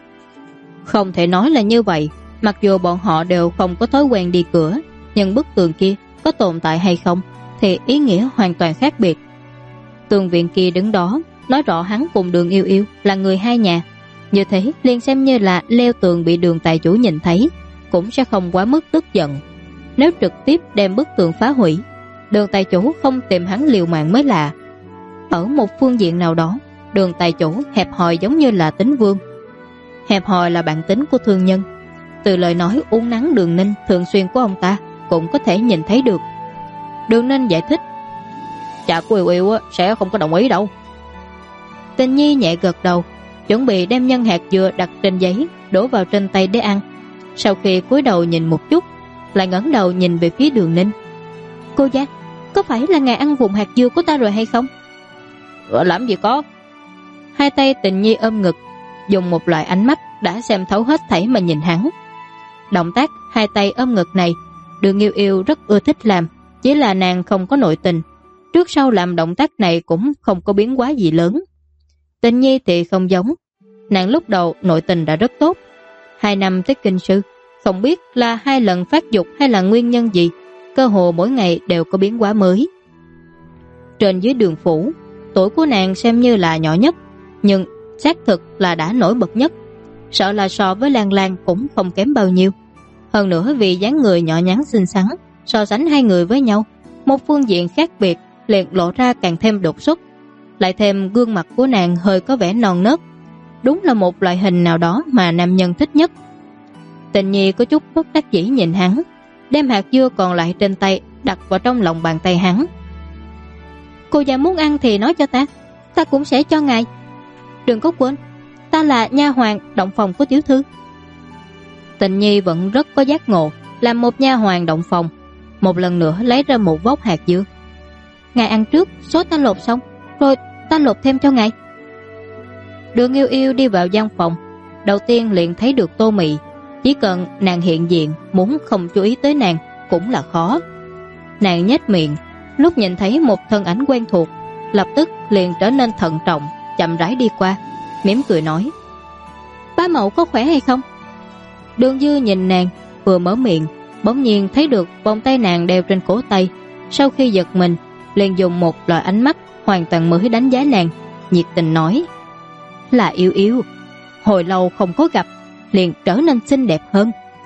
Không thể nói là như vậy. Mặc dù bọn họ đều không có thói quen đi cửa, nhưng bức tường kia có tồn tại hay không thì ý nghĩa hoàn toàn khác biệt. Tường viện kia đứng đó, nói rõ hắn cùng Đường Yêu Yêu là người hai nhà. Như thế liền xem như là leo tường bị Đường tài chủ nhìn thấy, cũng sẽ không quá mức tức giận. Nếu trực tiếp đem bức tường phá hủy, Đường tài chủ không tìm hắn liều mạng mới lạ. Ở một phương diện nào đó, Đường tài chủ hẹp hòi giống như là tính vương. Hẹp hòi là bản tính của thương nhân. Từ lời nói uốn nắn Đường Ninh thường xuyên của ông ta cũng có thể nhìn thấy được. Đường Ninh giải thích. Cha của Yêu Yêu sẽ không có đồng ý đâu. Tình Nhi nhẹ gật đầu, chuẩn bị đem nhân hạt dừa đặt trên giấy đổ vào trên tay để ăn. Sau khi cúi đầu nhìn một chút, lại ngẩng đầu nhìn về phía Đường Ninh. Cô gia, có phải là ngài ăn vụn hạt dưa của ta rồi hay không? Làm gì có. Hai tay Tình Nhi ôm ngực, dùng một loại ánh mắt đã xem thấu hết thảy mà nhìn hắn. Động tác hai tay ôm ngực này, Đường Yêu Yêu rất ưa thích làm, chỉ là nàng không có nội tình. Trước sau làm động tác này cũng không có biến hóa gì lớn. Tình Nhi thì không giống. Nàng lúc đầu nội tình đã rất tốt. 2 năm tới kinh sư, không biết là 2 lần phát dục hay là nguyên nhân gì, cơ hồ mỗi ngày đều có biến hóa mới. Trên dưới Đường phủ, tuổi của nàng xem như là nhỏ nhất, nhưng xác thực là đã nổi bật nhất. Sợ là so với Lan Lan cũng không kém bao nhiêu. Hơn nữa vì dáng người nhỏ nhắn xinh xắn, so sánh hai người với nhau, một phương diện khác biệt liền lộ ra càng thêm đột xuất. Lại thêm gương mặt của nàng hơi có vẻ non nớt, đúng là một loại hình nào đó mà nam nhân thích nhất. Tình Nhi có chút bất đắc dĩ nhìn hắn, đem hạt dưa còn lại trên tay đặt vào trong lòng bàn tay hắn. Cô già muốn ăn thì nói cho ta cũng sẽ cho ngài. Đừng có quên, ta là nha hoàn động phòng của tiểu thư. Tình Nhi vẫn rất có giác ngộ, làm một nha hoàn động phòng, một lần nữa lấy ra một vốc hạt dưa. Ngài ăn trước, số ta lột xong, rồi ta lột thêm cho ngài. Đường Yêu Yêu đi vào gian phòng, đầu tiên liền thấy được Tô Mị. Chỉ cần nàng hiện diện, muốn không chú ý tới nàng cũng là khó. Nàng nhếch miệng, lúc nhìn thấy một thân ảnh quen thuộc, lập tức liền trở nên thận trọng, chậm rãi đi qua, mỉm cười nói. Bá mẫu có khỏe hay không? Đường Dư nhìn nàng, vừa mở miệng, bỗng nhiên thấy được vòng tay nàng đeo trên cổ tay. Sau khi giật mình, liền dùng một loại ánh mắt hoàn toàn mới đánh giá nàng, nhiệt tình nói. Là Yêu Yêu, hồi lâu không có gặp, liền trở nên xinh đẹp hơn.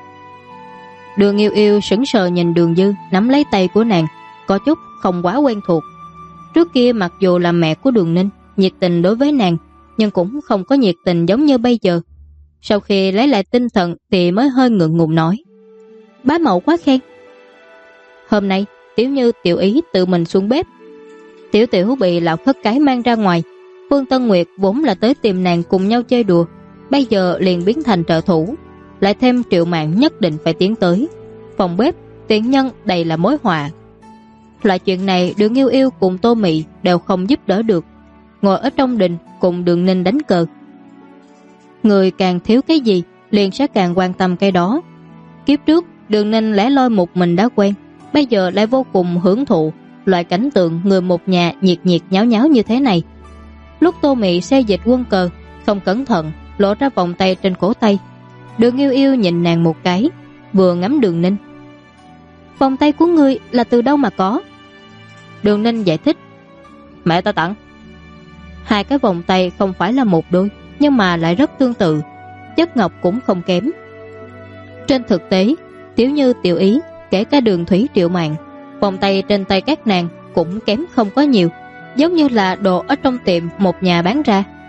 Đường Yêu Yêu sững sờ nhìn Đường Dư nắm lấy tay của nàng, có chút không quá quen thuộc. Trước kia mặc dù là mẹ của Đường Ninh, nhiệt tình đối với nàng, nhưng cũng không có nhiệt tình giống như bây giờ. Sau khi lấy lại tinh thần thì mới hơi ngượng ngùng nói. Bá mẫu quá khen. Hôm nay Tiểu Như tiểu ý tự mình xuống bếp. Tiểu Tiểu bị lão khất cái mang ra ngoài. Phương Tân Nguyệt vốn là tới tìm nàng cùng nhau chơi đùa, bây giờ liền biến thành trợ thủ. Lại thêm Triệu Mạn nhất định phải tiến tới. Phòng bếp tiện nhân đầy là mối họa. Loại chuyện này Đường Yêu Yêu cùng Tô Mị đều không giúp đỡ được, ngồi ở trong đình cùng Đường Ninh đánh cờ. Người càng thiếu cái gì liền sẽ càng quan tâm cái đó. Kiếp trước Đường Ninh lẻ loi một mình đã quen, bây giờ lại vô cùng hưởng thụ loại cảnh tượng người một nhà nhiệt nhiệt nháo nháo như thế này. Lúc Tô Mị xê dịch quân cờ, không cẩn thận lộ ra vòng tay trên cổ tay. Đường Yêu Yêu nhìn nàng một cái, vừa ngắm Đường Ninh. Vòng tay của ngươi là từ đâu mà có? Đường Ninh giải thích. Mẹ ta tặng. 2 cái vòng tay không phải là một đôi, nhưng mà lại rất tương tự, chất ngọc cũng không kém. Trên thực tế, Tiểu Như tiểu ý, kể cả Đường Thủy Triệu Mạn, vòng tay trên tay các nàng cũng kém không có nhiều, giống như là đồ ở trong tiệm một nhà bán ra,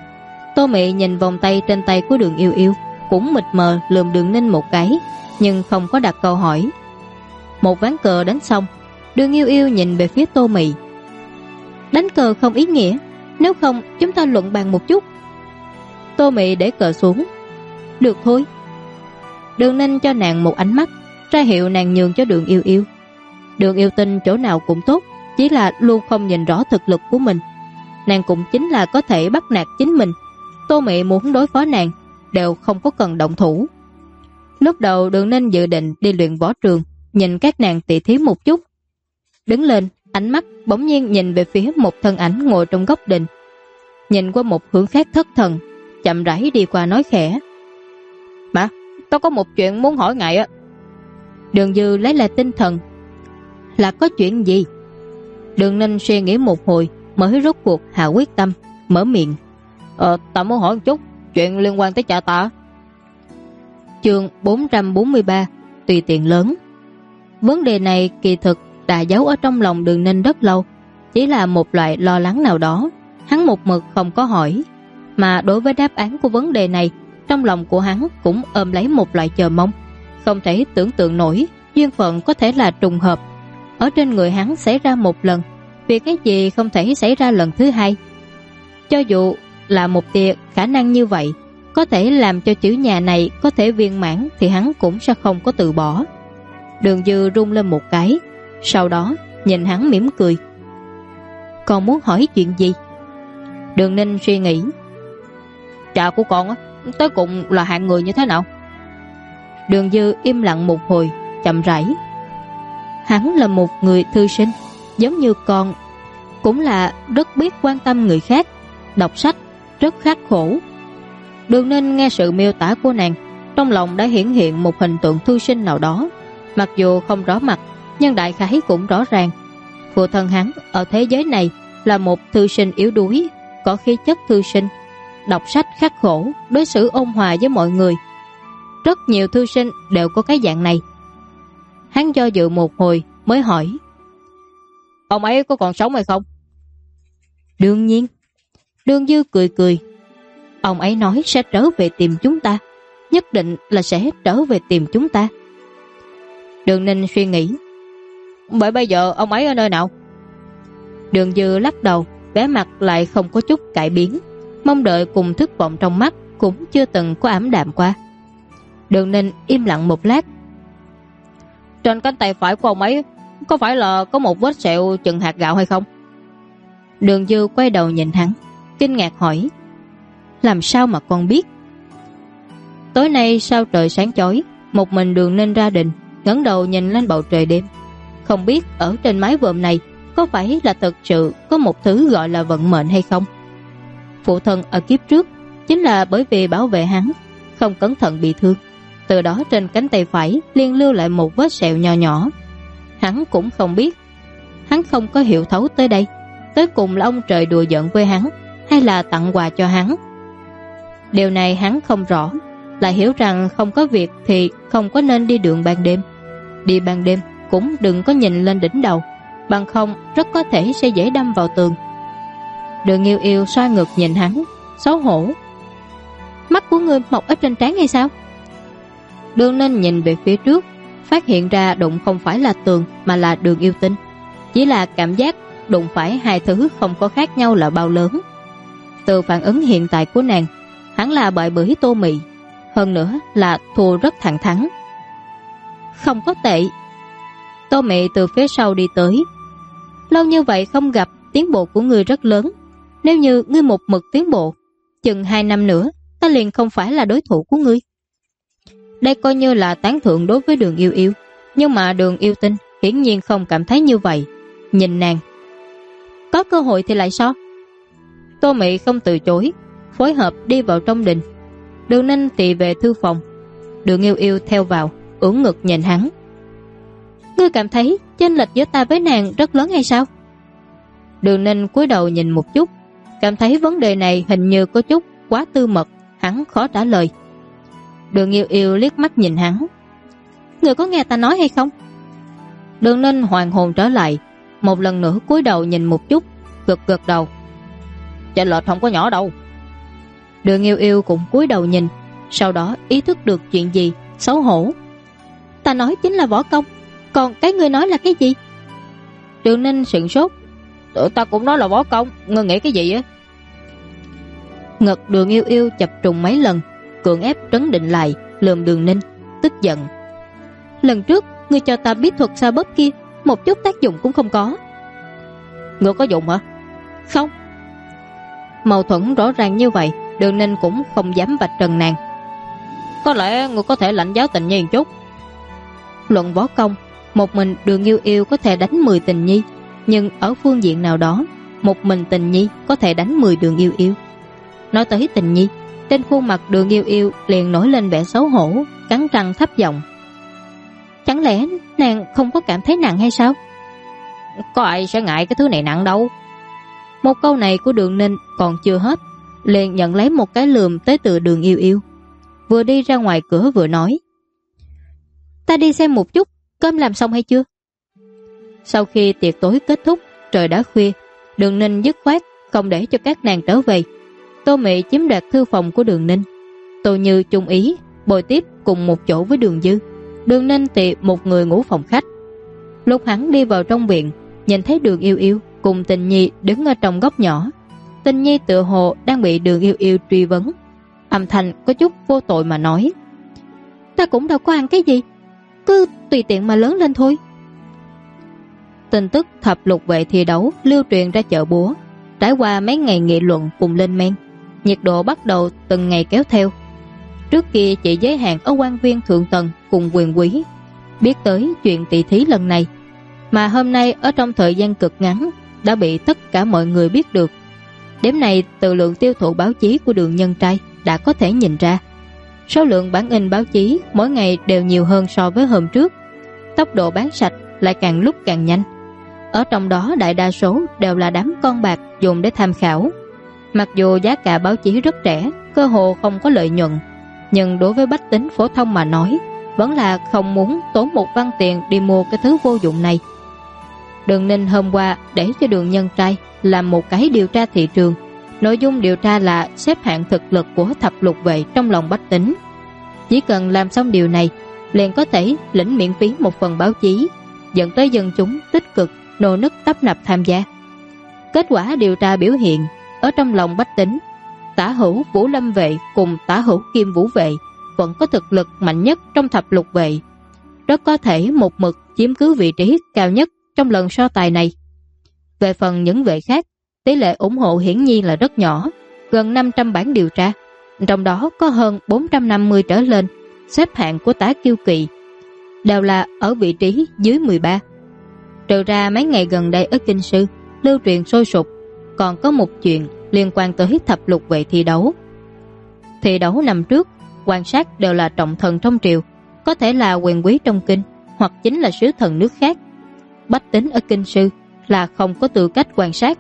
Tô Mị nhìn vòng tay trên tay của Đường Yêu Yêu, cũng mịt mờ lườm Đường Ninh một cái, nhưng không có đặt câu hỏi. Một ván cờ đánh xong, Đường Yêu Yêu nhìn về phía Tô Mị. Đánh cờ không ý nghĩa, nếu không chúng ta luận bàn một chút. Tô Mị để cờ xuống. Được thôi. Đường Ninh cho nàng một ánh mắt, ra hiệu nàng nhường cho Đường Yêu Yêu. Đường Yêu Tinh chỗ nào cũng tốt, chỉ là luôn không nhìn rõ thực lực của mình. Nàng cũng chính là có thể bắt nạt chính mình. Tô Mị muốn đối phó nàng đều không có cần động thủ. Lúc đầu Đường Ninh dự định đi luyện võ trường, nhìn các nàng tỉ thí một chút. Đứng lên, ánh mắt bỗng nhiên nhìn về phía một thân ảnh ngồi trong góc đình. Nhìn qua một hướng khác thất thần, chậm rãi đi qua nói khẽ. Mà, tao có một chuyện muốn hỏi ngài á. Đường Dư lấy lại tinh thần. Là có chuyện gì? Đường Ninh suy nghĩ một hồi mới rốt cuộc hạ quyết tâm, mở miệng. Ta muốn hỏi một chút chuyện liên quan tới cha ta. Chương 443 tùy tiện lớn. Vấn đề này kỳ thực đã giấu ở trong lòng Đường Ninh rất lâu, chỉ là một loại lo lắng nào đó, hắn một mực không có hỏi. Mà đối với đáp án của vấn đề này, trong lòng của hắn cũng ôm lấy một loại chờ mong. Không thể tưởng tượng nổi duyên phận có thể là trùng hợp. Ở trên người hắn xảy ra một lần, vì cái gì không thể xảy ra lần thứ hai? Cho dù là một tia khả năng như vậy, có thể làm cho chữ nhà này có thể viên mãn, thì hắn cũng sẽ không có từ bỏ. Đường Dư rung lên một cái, sau đó nhìn hắn mỉm cười. Con muốn hỏi chuyện gì? Đường Ninh suy nghĩ. Cha của con á, tới cùng là hạng người như thế nào? Đường Dư im lặng một hồi, chậm rãi. Hắn là một người thư sinh, giống như con, cũng là rất biết quan tâm người khác, đọc sách, rất khắc khổ. Đường Ninh nghe sự miêu tả của nàng, trong lòng đã hiển hiện một hình tượng thư sinh nào đó. Mặc dù không rõ mặt, nhưng đại khái cũng rõ ràng. Phụ thân hắn ở thế giới này là một thư sinh yếu đuối, có khí chất thư sinh, đọc sách khắc khổ, đối xử ôn hòa với mọi người. Rất nhiều thư sinh đều có cái dạng này. Hắn do dự một hồi mới hỏi. Ông ấy có còn sống hay không? Đương nhiên. Đường Dư cười cười. Ông ấy nói sẽ trở về tìm chúng ta, nhất định là sẽ trở về tìm chúng ta. Đường Ninh suy nghĩ. Vậy bây giờ ông ấy ở nơi nào? Đường Dư lắc đầu, vẻ mặt lại không có chút cải biến, mong đợi cùng thất vọng trong mắt cũng chưa từng có ảm đạm qua. Đường Ninh im lặng một lát. Trên cánh tay phải của ông ấy có phải là có một vết sẹo chừng hạt gạo hay không? Đường Dư quay đầu nhìn hắn, kinh ngạc hỏi. Làm sao mà con biết? Tối nay sao trời sáng chói, một mình Đường Ninh ra đình, ngẩng đầu nhìn lên bầu trời đêm. Không biết ở trên mái vòm này có phải là thật sự có một thứ gọi là vận mệnh hay không? Phụ thân ở kiếp trước chính là bởi vì bảo vệ hắn, không cẩn thận bị thương, từ đó trên cánh tay phải liên lưu lại một vết sẹo nhỏ nhỏ. Hắn cũng không biết, hắn không có hiểu thấu tới đây, tới cùng là ông trời đùa giỡn với hắn hay là tặng quà cho hắn. Điều này hắn không rõ, lại hiểu rằng không có việc thì không có nên đi đường ban đêm. Đi ban đêm cũng đừng có nhìn lên đỉnh đầu, bằng không rất có thể sẽ dễ đâm vào tường. Đường Yêu Yêu xoay ngược nhìn hắn, xấu hổ. Mắt của ngươi mọc ở trên trán hay sao? Đường Ninh nhìn về phía trước, phát hiện ra đụng không phải là tường mà là Đường Yêu Tinh. Chỉ là cảm giác đụng phải hai thứ không có khác nhau là bao lớn. Từ phản ứng hiện tại của nàng, hắn là bại bởi Tô Mị, hơn nữa là thua rất thẳng thắn. Không có tệ. Tô Mị từ phía sau đi tới. Lâu như vậy không gặp, tiến bộ của ngươi rất lớn. Nếu như ngươi một mực tiến bộ, chừng 2 năm nữa ta liền không phải là đối thủ của ngươi. Đây coi như là tán thưởng đối với Đường Yêu Yêu, nhưng mà Đường Yêu Tinh hiển nhiên không cảm thấy như vậy. Nhìn nàng, có cơ hội thì lại sao? Tô Mị không từ chối, phối hợp đi vào trong đình. Đường Ninh thì về thư phòng. Đường Yêu Yêu theo vào, ưỡn ngực nhìn hắn. Ngươi cảm thấy chênh lệch giữa ta với nàng rất lớn hay sao? Đường Ninh cúi đầu nhìn một chút, cảm thấy vấn đề này hình như có chút quá tư mật, hắn khó trả lời. Đường Yêu Yêu liếc mắt nhìn hắn. Ngươi có nghe ta nói hay không? Đường Ninh hoàn hồn trở lại, một lần nữa cúi đầu nhìn một chút, gật gật đầu. Chênh lệch không có nhỏ đâu. Đường Yêu Yêu cũng cúi đầu nhìn, sau đó ý thức được chuyện gì, xấu hổ. Ta nói chính là võ công, còn cái ngươi nói là cái gì? Đường Ninh sửng sốt. Ta cũng nói là võ công, ngươi nghĩ cái gì á? Ngực Đường Yêu Yêu chập trùng mấy lần, cưỡng ép trấn định lại, lườm Đường Ninh, tức giận. Lần trước ngươi cho ta biết thuật sao bóp kia, một chút tác dụng cũng không có. Ngươi có dụng hả? Không. Mâu thuẫn rõ ràng như vậy, Đường Ninh cũng không dám vạch trần nàng. Có lẽ ngươi có thể lãnh giáo Tình Nhi một chút. Luận võ công, một mình Đường Yêu Yêu có thể đánh 10 Tình Nhi, nhưng ở phương diện nào đó, một mình Tình Nhi có thể đánh 10 Đường Yêu Yêu. Nói tới Tình Nhi, trên khuôn mặt Đường Yêu Yêu liền nổi lên vẻ xấu hổ, cắn răng thấp giọng. Chẳng lẽ nàng không có cảm thấy nặng hay sao? Có ai sẽ ngại cái thứ này nặng đâu. Một câu này của Đường Ninh còn chưa hết, liền nhận lấy một cái lườm tới từ Đường Yêu Yêu. Vừa đi ra ngoài cửa vừa nói. Ta đi xem một chút, cơm làm xong hay chưa? Sau khi tiệc tối kết thúc, trời đã khuya, Đường Ninh dứt khoát không để cho các nàng trở về. Tô Mị chiếm đoạt thư phòng của Đường Ninh, Tô Như chung ý bồi tiếp cùng một chỗ với Đường Dư. Đường Ninh thì một người ngủ phòng khách. Lúc hắn đi vào trong viện, nhìn thấy Đường Yêu Yêu cùng Tình Nhi đứng ở trong góc nhỏ. Tình Nhi tựa hồ đang bị Đường Yêu Yêu truy vấn, âm thanh có chút vô tội mà nói. Ta cũng đâu có ăn cái gì, cứ tùy tiện mà lớn lên thôi. Tin tức thập lục vệ thi đấu lưu truyền ra chợ búa. Trải qua mấy ngày nghị luận cùng lên men, nhiệt độ bắt đầu từng ngày kéo theo. Trước kia chỉ giới hạn ở quan viên thượng tầng cùng quyền quý biết tới chuyện tỷ thí lần này, mà hôm nay ở trong thời gian cực ngắn đã bị tất cả mọi người biết được. Điểm này từ lượng tiêu thụ báo chí của Đường Nhân Trai đã có thể nhìn ra. Số lượng bản in báo chí mỗi ngày đều nhiều hơn so với hôm trước, tốc độ bán sạch lại càng lúc càng nhanh. Ở trong đó đại đa số đều là đám con bạc dùng để tham khảo. Mặc dù giá cả báo chí rất rẻ, cơ hồ không có lợi nhuận, nhưng đối với bách tính phổ thông mà nói, vẫn là không muốn tốn một văn tiền đi mua cái thứ vô dụng này. Đường Ninh hôm qua để cho Đường Nhân Trai làm một cái điều tra thị trường. Nội dung điều tra là xếp hạng thực lực của thập lục vệ trong lòng bách tính. Chỉ cần làm xong điều này, liền có thể lĩnh miễn phí một phần báo chí, dẫn tới dân chúng tích cực nô nức tấp nập tham gia. Kết quả điều tra biểu hiện, ở trong lòng bách tính, tả hữu Vũ Lâm vệ cùng tả hữu Kim Vũ vệ vẫn có thực lực mạnh nhất trong thập lục vệ, rất có thể một mực chiếm cứ vị trí cao nhất trong lần so tài này. Về phần những vệ khác, tỷ lệ ủng hộ hiển nhiên là rất nhỏ, gần 500 bản điều tra, trong đó có hơn 450 trở lên xếp hạng của tả kiêu kỵ đều là ở vị trí dưới 13. Trừ ra mấy ngày gần đây ở Kinh Sư lưu truyền sôi sục, còn có một chuyện liên quan tới thập lục vệ thi đấu. Thi đấu năm trước, quan sát đều là trọng thần trong triều, có thể là quyền quý trong kinh, hoặc chính là sứ thần nước khác. Bách tính ở Kinh Sư là không có tư cách quan sát.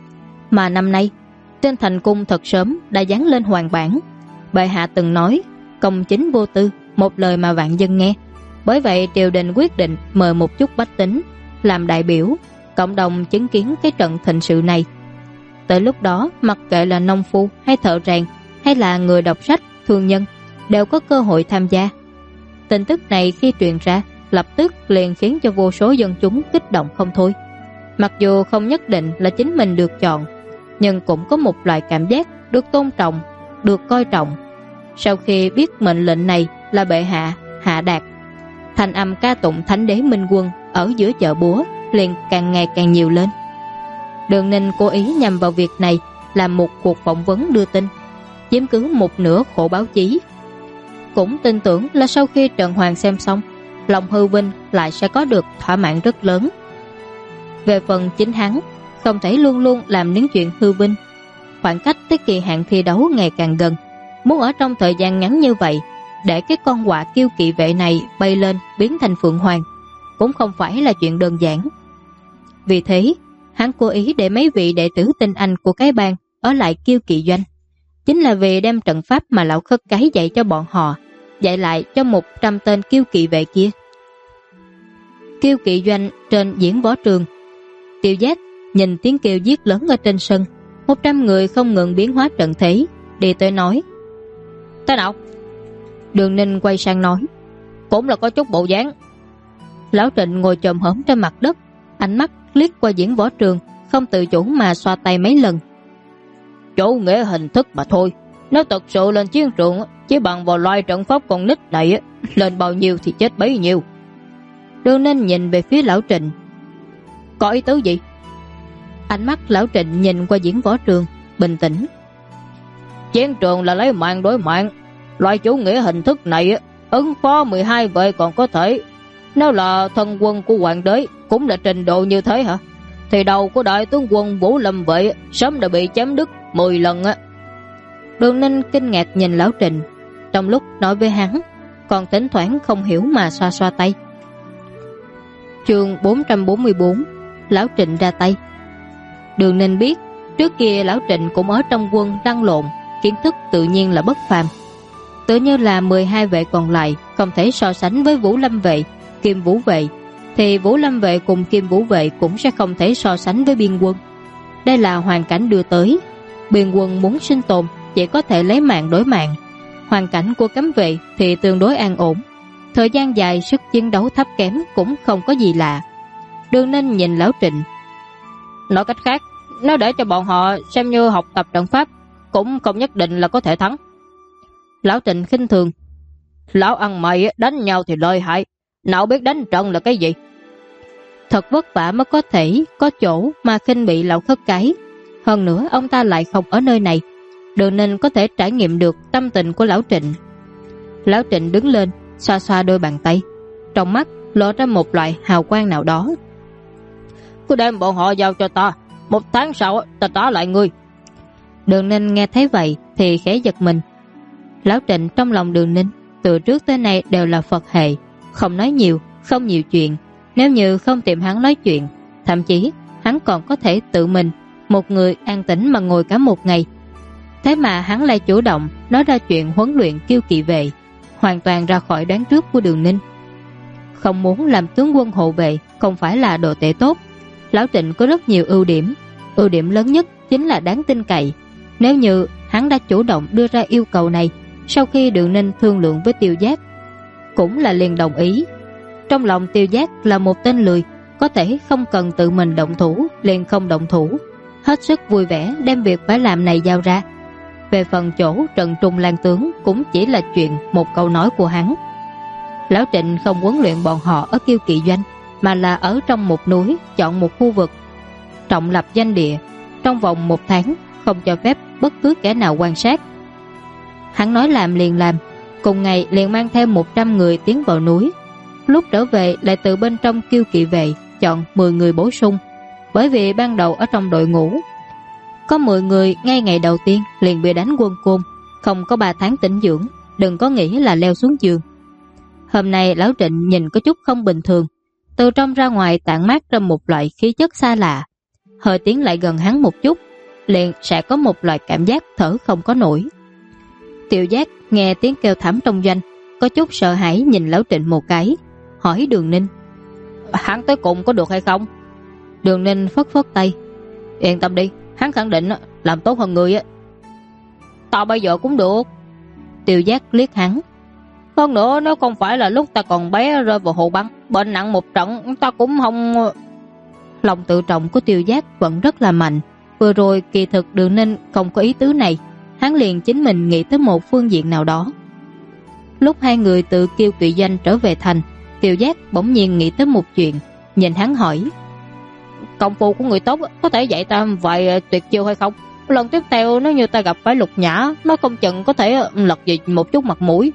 Mà năm nay, trên thành cung thật sớm đã dán lên hoàng bản. Bệ hạ từng nói, công chính vô tư, một lời mà vạn dân nghe. Bởi vậy triều đình quyết định mời một chút bách tính làm đại biểu, cộng đồng chứng kiến cái trận thịnh sự này. Tới lúc đó, mặc kệ là nông phu hay thợ rèn, hay là người đọc sách, thương nhân, đều có cơ hội tham gia. Tin tức này khi truyền ra, lập tức liền khiến cho vô số dân chúng kích động không thôi. Mặc dù không nhất định là chính mình được chọn, nhưng cũng có một loại cảm giác được tôn trọng, được coi trọng. Sau khi biết mệnh lệnh này là bệ hạ hạ đạt, thành âm ca tụng thánh đế Minh Quân ở giữa chợ búa liền càng ngày càng nhiều lên. Đường Ninh cố ý nhằm vào việc này làm một cuộc phỏng vấn đưa tin, chiếm cứ một nửa khổ báo chí. Cũng tin tưởng là sau khi Trần Hoàng xem xong, lòng hư vinh lại sẽ có được thỏa mãn rất lớn. Về phần chính hắn, không thể luôn luôn làm những chuyện hư vinh. Khoảng cách tới kỳ hạn thi đấu ngày càng gần, muốn ở trong thời gian ngắn như vậy để cái con quạ kiêu kỵ vệ này bay lên biến thành phượng hoàng cũng không phải là chuyện đơn giản. Vì thế, hắn cố ý để mấy vị đệ tử tinh anh của cái bang ở lại kiêu kỵ doanh, chính là vì đem trận pháp mà lão khất cái dạy cho bọn họ dạy lại cho 100 tên kiêu kỵ vệ kia. Kiêu kỵ doanh trên diễn võ trường, Tiêu Giác nhìn tiếng kêu giết lớn ở trên sân, 100 người không ngừng biến hóa trận thế, đi tới nói: Thế nào? Đường Ninh quay sang nói: Cũng là có chút bộ dáng. Lão Trịnh ngồi chồm hổm trên mặt đất, ánh mắt liếc qua Diễn Võ Trường, không tự chủ mà xoa tay mấy lần. Chủ nghĩa hình thức mà thôi. Nếu thật sự lên chiến trường, chỉ bằng vào loại trận pháp con nít này, lên bao nhiêu thì chết bấy nhiêu. Đường Ninh nhìn về phía Lão Trịnh: Có ý tứ gì? Ánh mắt Lão Trịnh nhìn qua Diễn Võ Trường, bình tĩnh: Chiến trường là lấy mạng đối mạng. Loại chủ nghĩa hình thức này, ứng phó 12 vệ còn có thể. Nếu là thân quân của hoàng đế cũng là trình độ như thế hả? Thì đầu của đại tướng quân Vũ Lâm vệ sớm đã bị chém đứt 10 lần á. Đường Ninh kinh ngạc nhìn Lão Trịnh, trong lúc nói với hắn còn thỉnh thoảng không hiểu mà xoa xoa tay. Chương 444: Lão Trịnh ra tay. Đường Ninh biết trước kia Lão Trịnh cũng ở trong quân lăn lộn, kiến thức tự nhiên là bất phàm. Tự như là 12 vệ còn lại không thể so sánh với Vũ Lâm vệ, Kim Vũ vệ, thì Vũ Lâm vệ cùng Kim Vũ vệ cũng sẽ không thể so sánh với biên quân. Đây là hoàn cảnh đưa tới. Biên quân muốn sinh tồn chỉ có thể lấy mạng đối mạng. Hoàn cảnh của cấm vệ thì tương đối an ổn. Thời gian dài sức chiến đấu thấp kém cũng không có gì lạ. Đường Ninh nhìn Lão Trịnh: Nói cách khác, nếu để cho bọn họ xem như học tập trận pháp, cũng không nhất định là có thể thắng. Lão Trịnh khinh thường: Lão ăn mày đánh nhau thì lợi hại, nào biết đánh trận là cái gì. Thật vất vả mới có thể có chỗ mà khinh bị Lão khất cái. Hơn nữa ông ta lại không ở nơi này. Đường Ninh có thể trải nghiệm được tâm tình của Lão Trịnh. Lão Trịnh đứng lên, xoa xoa đôi bàn tay, trong mắt lộ ra một loại hào quang nào đó. Cứ đem bọn họ giao cho ta, 1 tháng sau ta trả lại ngươi. Đường Ninh nghe thấy vậy thì khẽ giật mình. Lão Trịnh trong lòng Đường Ninh từ trước tới nay đều là Phật hệ, không nói nhiều, không nhiều chuyện. Nếu như không tìm hắn nói chuyện, thậm chí hắn còn có thể tự mình một người an tĩnh mà ngồi cả một ngày. Thế mà hắn lại chủ động nói ra chuyện huấn luyện Kiêu Kỵ vệ, hoàn toàn ra khỏi đoán trước của Đường Ninh. Không muốn làm tướng quân hộ vệ không phải là đồ tệ tốt. Lão Trịnh có rất nhiều ưu điểm. Ưu điểm lớn nhất chính là đáng tin cậy. Nếu như hắn đã chủ động đưa ra yêu cầu này, sau khi Đường Ninh thương lượng với Tiêu Giác, cũng là liền đồng ý. Trong lòng Tiêu Giác là một tên lười, có thể không cần tự mình động thủ liền không động thủ, hết sức vui vẻ đem việc phải làm này giao ra. Về phần chỗ Trần Trung Lan tướng cũng chỉ là chuyện một câu nói của hắn. Lão Trịnh không huấn luyện bọn họ ở Kiêu Kỵ doanh, mà là ở trong một núi chọn một khu vực, trọng lập danh địa, trong vòng 1 tháng không cho phép bất cứ kẻ nào quan sát. Hắn nói làm liền làm, cùng ngày liền mang thêm 100 người tiến vào núi. Lúc trở về lại từ bên trong Kiêu Kỵ vệ chọn 10 người bổ sung, bởi vì ban đầu ở trong đội ngũ có 10 người ngay ngày đầu tiên liền bị đánh quân côn, không có 3 tháng tĩnh dưỡng, đừng có nghĩ là leo xuống giường. Hôm nay Lão Trịnh nhìn có chút không bình thường, từ trong ra ngoài tản mát ra một loại khí chất xa lạ. Hơi tiến lại gần hắn một chút, liền sẽ có một loại cảm giác thở không có nổi. Tiêu Giác nghe tiếng kêu thảm trong doanh, có chút sợ hãi nhìn Lão Trịnh một cái, hỏi Đường Ninh: Hắn tới cùng có được hay không? Đường Ninh phất phất tay: Yên tâm đi, hắn khẳng định làm tốt hơn người á. Ta bây giờ cũng được. Tiêu Giác liếc hắn: Hơn nữa nếu không phải là lúc ta còn bé rơi vào hồ băng, bệnh nặng một trận, ta cũng không... Lòng tự trọng của Tiêu Giác vẫn rất là mạnh. Vừa rồi kỳ thực Đường Ninh không có ý tứ này, hắn liền chính mình nghĩ tới một phương diện nào đó. Lúc hai người từ Kiêu Kỵ doanh trở về thành, Tiêu Giác bỗng nhiên nghĩ tới một chuyện, nhìn hắn hỏi: Công phu của người tốt có thể dạy ta vài tuyệt chiêu hay không? Lần tiếp theo nếu như ta gặp phải Lục Nhã, nó không chừng có thể lật về một chút mặt mũi.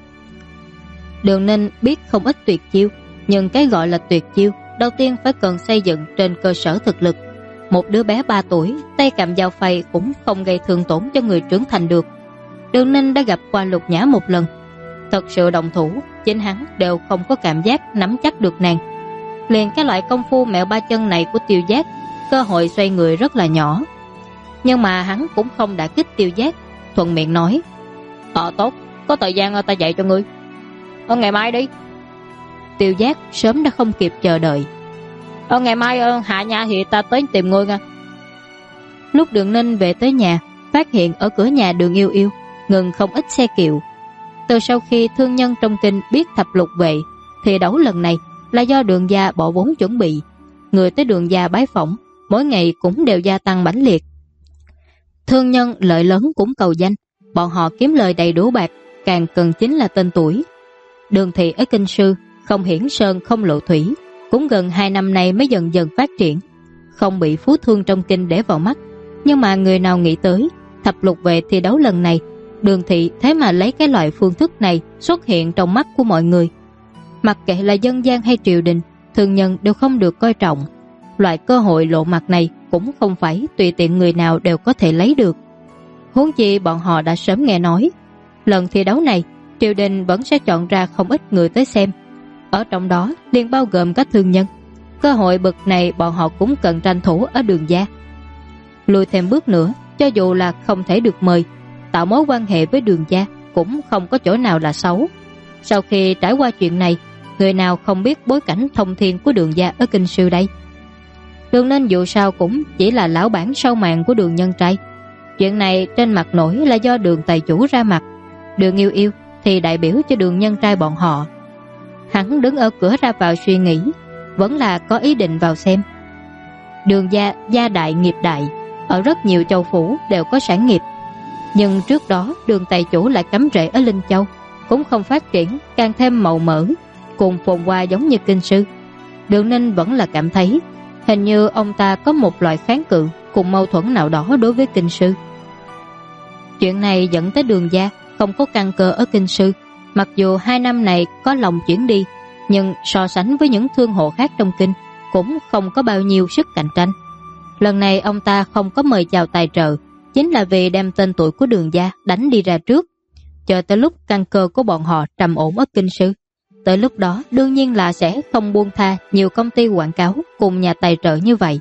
Đường Ninh biết không ít tuyệt chiêu, nhưng cái gọi là tuyệt chiêu đầu tiên phải cần xây dựng trên cơ sở thực lực. Một đứa bé 3 tuổi tay cầm dao phay cũng không gây thương tổn cho người trưởng thành được. Đường Ninh đã gặp qua Lục Nhã một lần, thật sự động thủ chính hắn đều không có cảm giác nắm chắc được nàng. Liền cái loại công phu mẹo 3 chân này của Tiêu Giác, cơ hội xoay người rất là nhỏ. Nhưng mà hắn cũng không đả kích Tiêu Giác, thuận miệng nói: Tốt, có thời gian ta dạy cho ngươi. Ngày mai đi. Tiêu Giác sớm đã không kịp chờ đợi: Ngày mai hạ nhà thì ta tới tìm ngươi nha. Lúc Đường Ninh về tới nhà, phát hiện ở cửa nhà Đường Yêu Yêu ngừng không ít xe kiệu. Từ sau khi thương nhân trong kinh biết thập lục vệ thi đấu lần này là do Đường gia bỏ vốn chuẩn bị, người tới Đường gia bái phỏng mỗi ngày cũng đều gia tăng mãnh liệt. Thương nhân lợi lớn cũng cầu danh, bọn họ kiếm lời đầy đủ bạc, càng cần chính là tên tuổi. Đường thị ở kinh sư không hiển sơn không lộ thủy, cũng gần 2 năm nay mới dần dần phát triển, không bị phú thương trong kinh để vào mắt. Nhưng mà người nào nghĩ tới thập lục vệ thi đấu lần này, Đường thị thế mà lấy cái loại phương thức này xuất hiện trong mắt của mọi người. Mặc kệ là dân gian hay triều đình, thương nhân đều không được coi trọng. Loại cơ hội lộ mặt này cũng không phải tùy tiện người nào đều có thể lấy được. Huống chi bọn họ đã sớm nghe nói lần thi đấu này triều đình vẫn sẽ chọn ra không ít người tới xem, ở trong đó liền bao gồm các thương nhân. Cơ hội bậc này bọn họ cũng cần tranh thủ ở Đường gia. Lùi thêm bước nữa, cho dù là không thể được mời, tạo mối quan hệ với Đường gia cũng không có chỗ nào là xấu. Sau khi trải qua chuyện này, người nào không biết bối cảnh thông thiên của Đường gia ở kinh sư đây? Đường Ninh dù sao cũng chỉ là lão bản sau màn của Đường nhân trai. Chuyện này trên mặt nổi là do Đường tài chủ ra mặt, Đường yêu yêu thì đại biểu cho Đường nhân trai bọn họ. Hắn đứng ở cửa ra vào suy nghĩ, vẫn là có ý định vào xem. Đường gia gia đại nghiệp đại, ở rất nhiều châu phủ đều có sản nghiệp. Nhưng trước đó Đường tài chủ lại cắm rễ ở Linh Châu, cũng không phát triển, càng thêm màu mỡ cùng phồn hoa giống như kinh sư. Đường Ninh vẫn là cảm thấy hình như ông ta có một loại kháng cự cùng mâu thuẫn nào đó đối với kinh sư. Chuyện này dẫn tới Đường gia không có căn cơ ở kinh sư. Mặc dù 2 năm này có lòng chuyển đi, nhưng so sánh với những thương hộ khác trong kinh cũng không có bao nhiêu sức cạnh tranh. Lần này ông ta không có mời chào tài trợ, chính là vì đem tên tuổi của Đường gia đánh đi ra trước, chờ tới lúc căn cơ của bọn họ trầm ổn ở kinh sư. Tới lúc đó đương nhiên là sẽ không buông tha nhiều công ty quảng cáo cùng nhà tài trợ như vậy.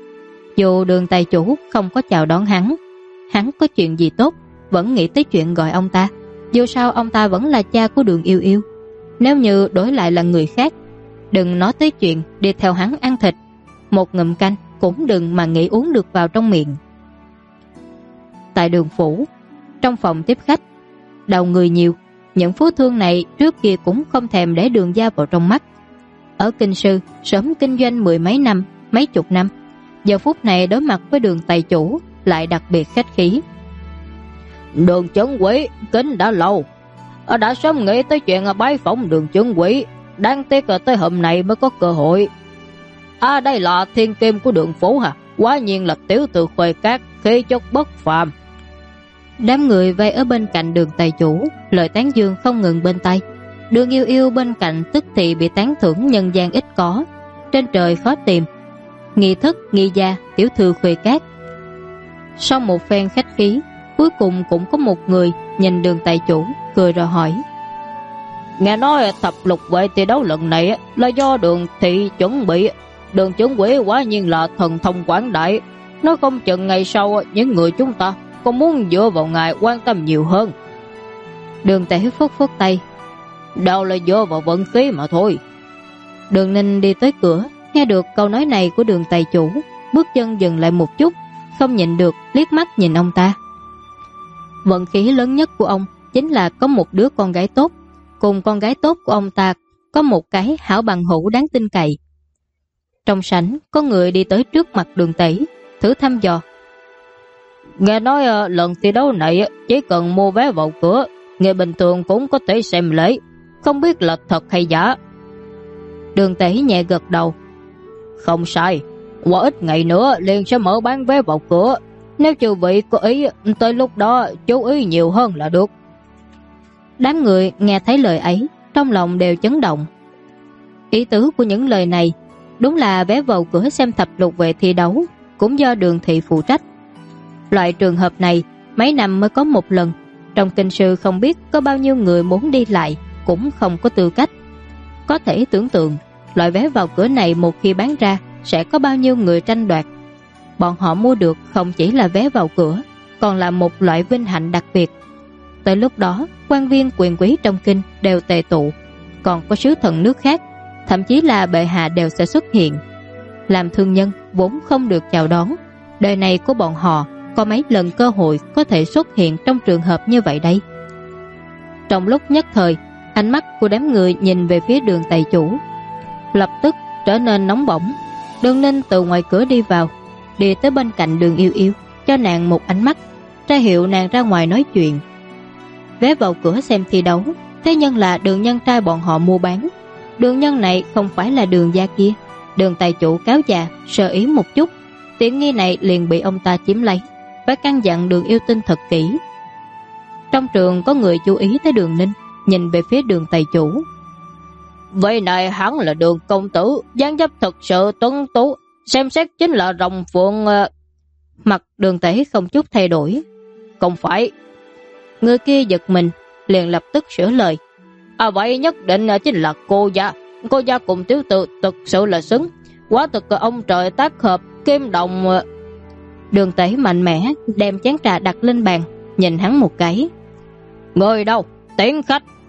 Dù Đường tài chủ không có chào đón hắn có chuyện gì tốt vẫn nghĩ tới chuyện gọi ông ta. Dù sao ông ta vẫn là cha của Đường yêu yêu. Nếu như đổi lại là người khác, đừng nói tới chuyện đi theo hắn ăn thịt, một ngụm canh cũng đừng mà nghĩ uống được vào trong miệng. Tại Đường phủ, trong phòng tiếp khách, đầu người nhiều. Những phú thương này trước kia cũng không thèm để Đường gia vào trong mắt. Ở kinh sư sớm kinh doanh 10 mấy năm, mấy chục năm, giờ phút này đối mặt với Đường tài chủ lại đặc biệt khách khí. Đường Chấn Quỷ kính đã lâu, đã sớm nghĩ tới chuyện bái phỏng Đường Chấn Quỷ, đáng tiếc tới hôm nay mới có cơ hội. Đây là thiên kim của Đường phủ hả? Quá nhiên là tiểu tử Khuê Cát, khí chất bất phàm. Đám người vây ở bên cạnh Đường tài chủ, lời tán dương không ngừng bên tai. Đường yêu yêu bên cạnh tức thì bị tán thưởng nhân gian ít có, trên trời khó tìm. Nghi thức nghi gia tiểu thư Khuê Cát. Sau một phen khách khí, cuối cùng cũng có một người nhìn Đường tài chủ cười rồi hỏi: nghe nói thập lục vệ thi đấu lần này là do Đường thị chuẩn bị. Đường Chấn Quỷ quả nhiên là thần thông quảng đại, nó không chừng ngày sau những người chúng ta còn muốn dựa vào ngài quan tâm nhiều hơn. Đường Tể phất phất tay: đâu là dựa vào vận khí mà thôi. Đường Ninh đi tới cửa, nghe được câu nói này của Đường tài chủ, bước chân dừng lại một chút, không nhịn được liếc mắt nhìn ông ta. Vận khí lớn nhất của ông chính là có một đứa con gái tốt, cùng con gái tốt của ông ta có một cái hảo bằng hữu đáng tin cậy. Trong sảnh có người đi tới trước mặt Đường Tể, thử thăm dò: nghe nói lần thi đấu này chỉ cần mua vé vào cửa, người bình thường cũng có thể xem lễ, không biết là thật hay giả. Đường Tể nhẹ gật đầu: không sai, qua ít ngày nữa liền sẽ mở bán vé vào cửa. Nếu chư vị có ý, tới lúc đó chú ý nhiều hơn là được. Đám người nghe thấy lời ấy, trong lòng đều chấn động. Ý tứ của những lời này đúng là vé vào cửa xem thập lục vệ thi đấu cũng do Đường thị phụ trách. Loại trường hợp này mấy năm mới có một lần, trong kinh sư không biết có bao nhiêu người muốn đi lại cũng không có tư cách. Có thể tưởng tượng loại vé vào cửa này một khi bán ra sẽ có bao nhiêu người tranh đoạt. Bọn họ mua được không chỉ là vé vào cửa, còn là một loại vinh hạnh đặc biệt. Tới lúc đó quan viên quyền quý trong kinh đều tề tụ, còn có sứ thần nước khác, thậm chí là bệ hạ đều sẽ xuất hiện. Làm thương nhân vốn không được chào đón, đời này của bọn họ có mấy lần cơ hội có thể xuất hiện trong trường hợp như vậy đây? Trong lúc nhất thời, ánh mắt của đám người nhìn về phía Đường tài chủ lập tức trở nên nóng bỏng. Đường Ninh từ ngoài cửa đi vào, đi tới bên cạnh Đường Yêu Yêu, cho nàng một ánh mắt, ra hiệu nàng ra ngoài nói chuyện. Vé vào cửa xem thi đấu, thế nhưng là Đường nhân trai bọn họ mua bán. Đường nhân này không phải là Đường gia kia. Đường tài chủ cáo già, sơ ý một chút, tiện nghi này liền bị ông ta chiếm lấy, phải căn dặn Đường Yêu Tinh thật kỹ. Trong trường có người chú ý tới Đường Ninh, nhìn về phía Đường tài chủ. Vậy này hắn là Đường công tử, dáng dấp thực sự tuấn tú, xem xét chính là rồng phượng. Mặt Đường Tể không chút thay đổi. Không phải. Người kia giật mình, liền lập tức sửa lời. Vậy nhất định chính là cô gia. Cô gia cùng tiểu tử thực sự là xứng. Quá thực ông trời tác hợp kim đồng. Đường Tể mạnh mẽ đem chén trà đặt lên bàn, nhìn hắn một cái. Người đâu? Tiễn khách.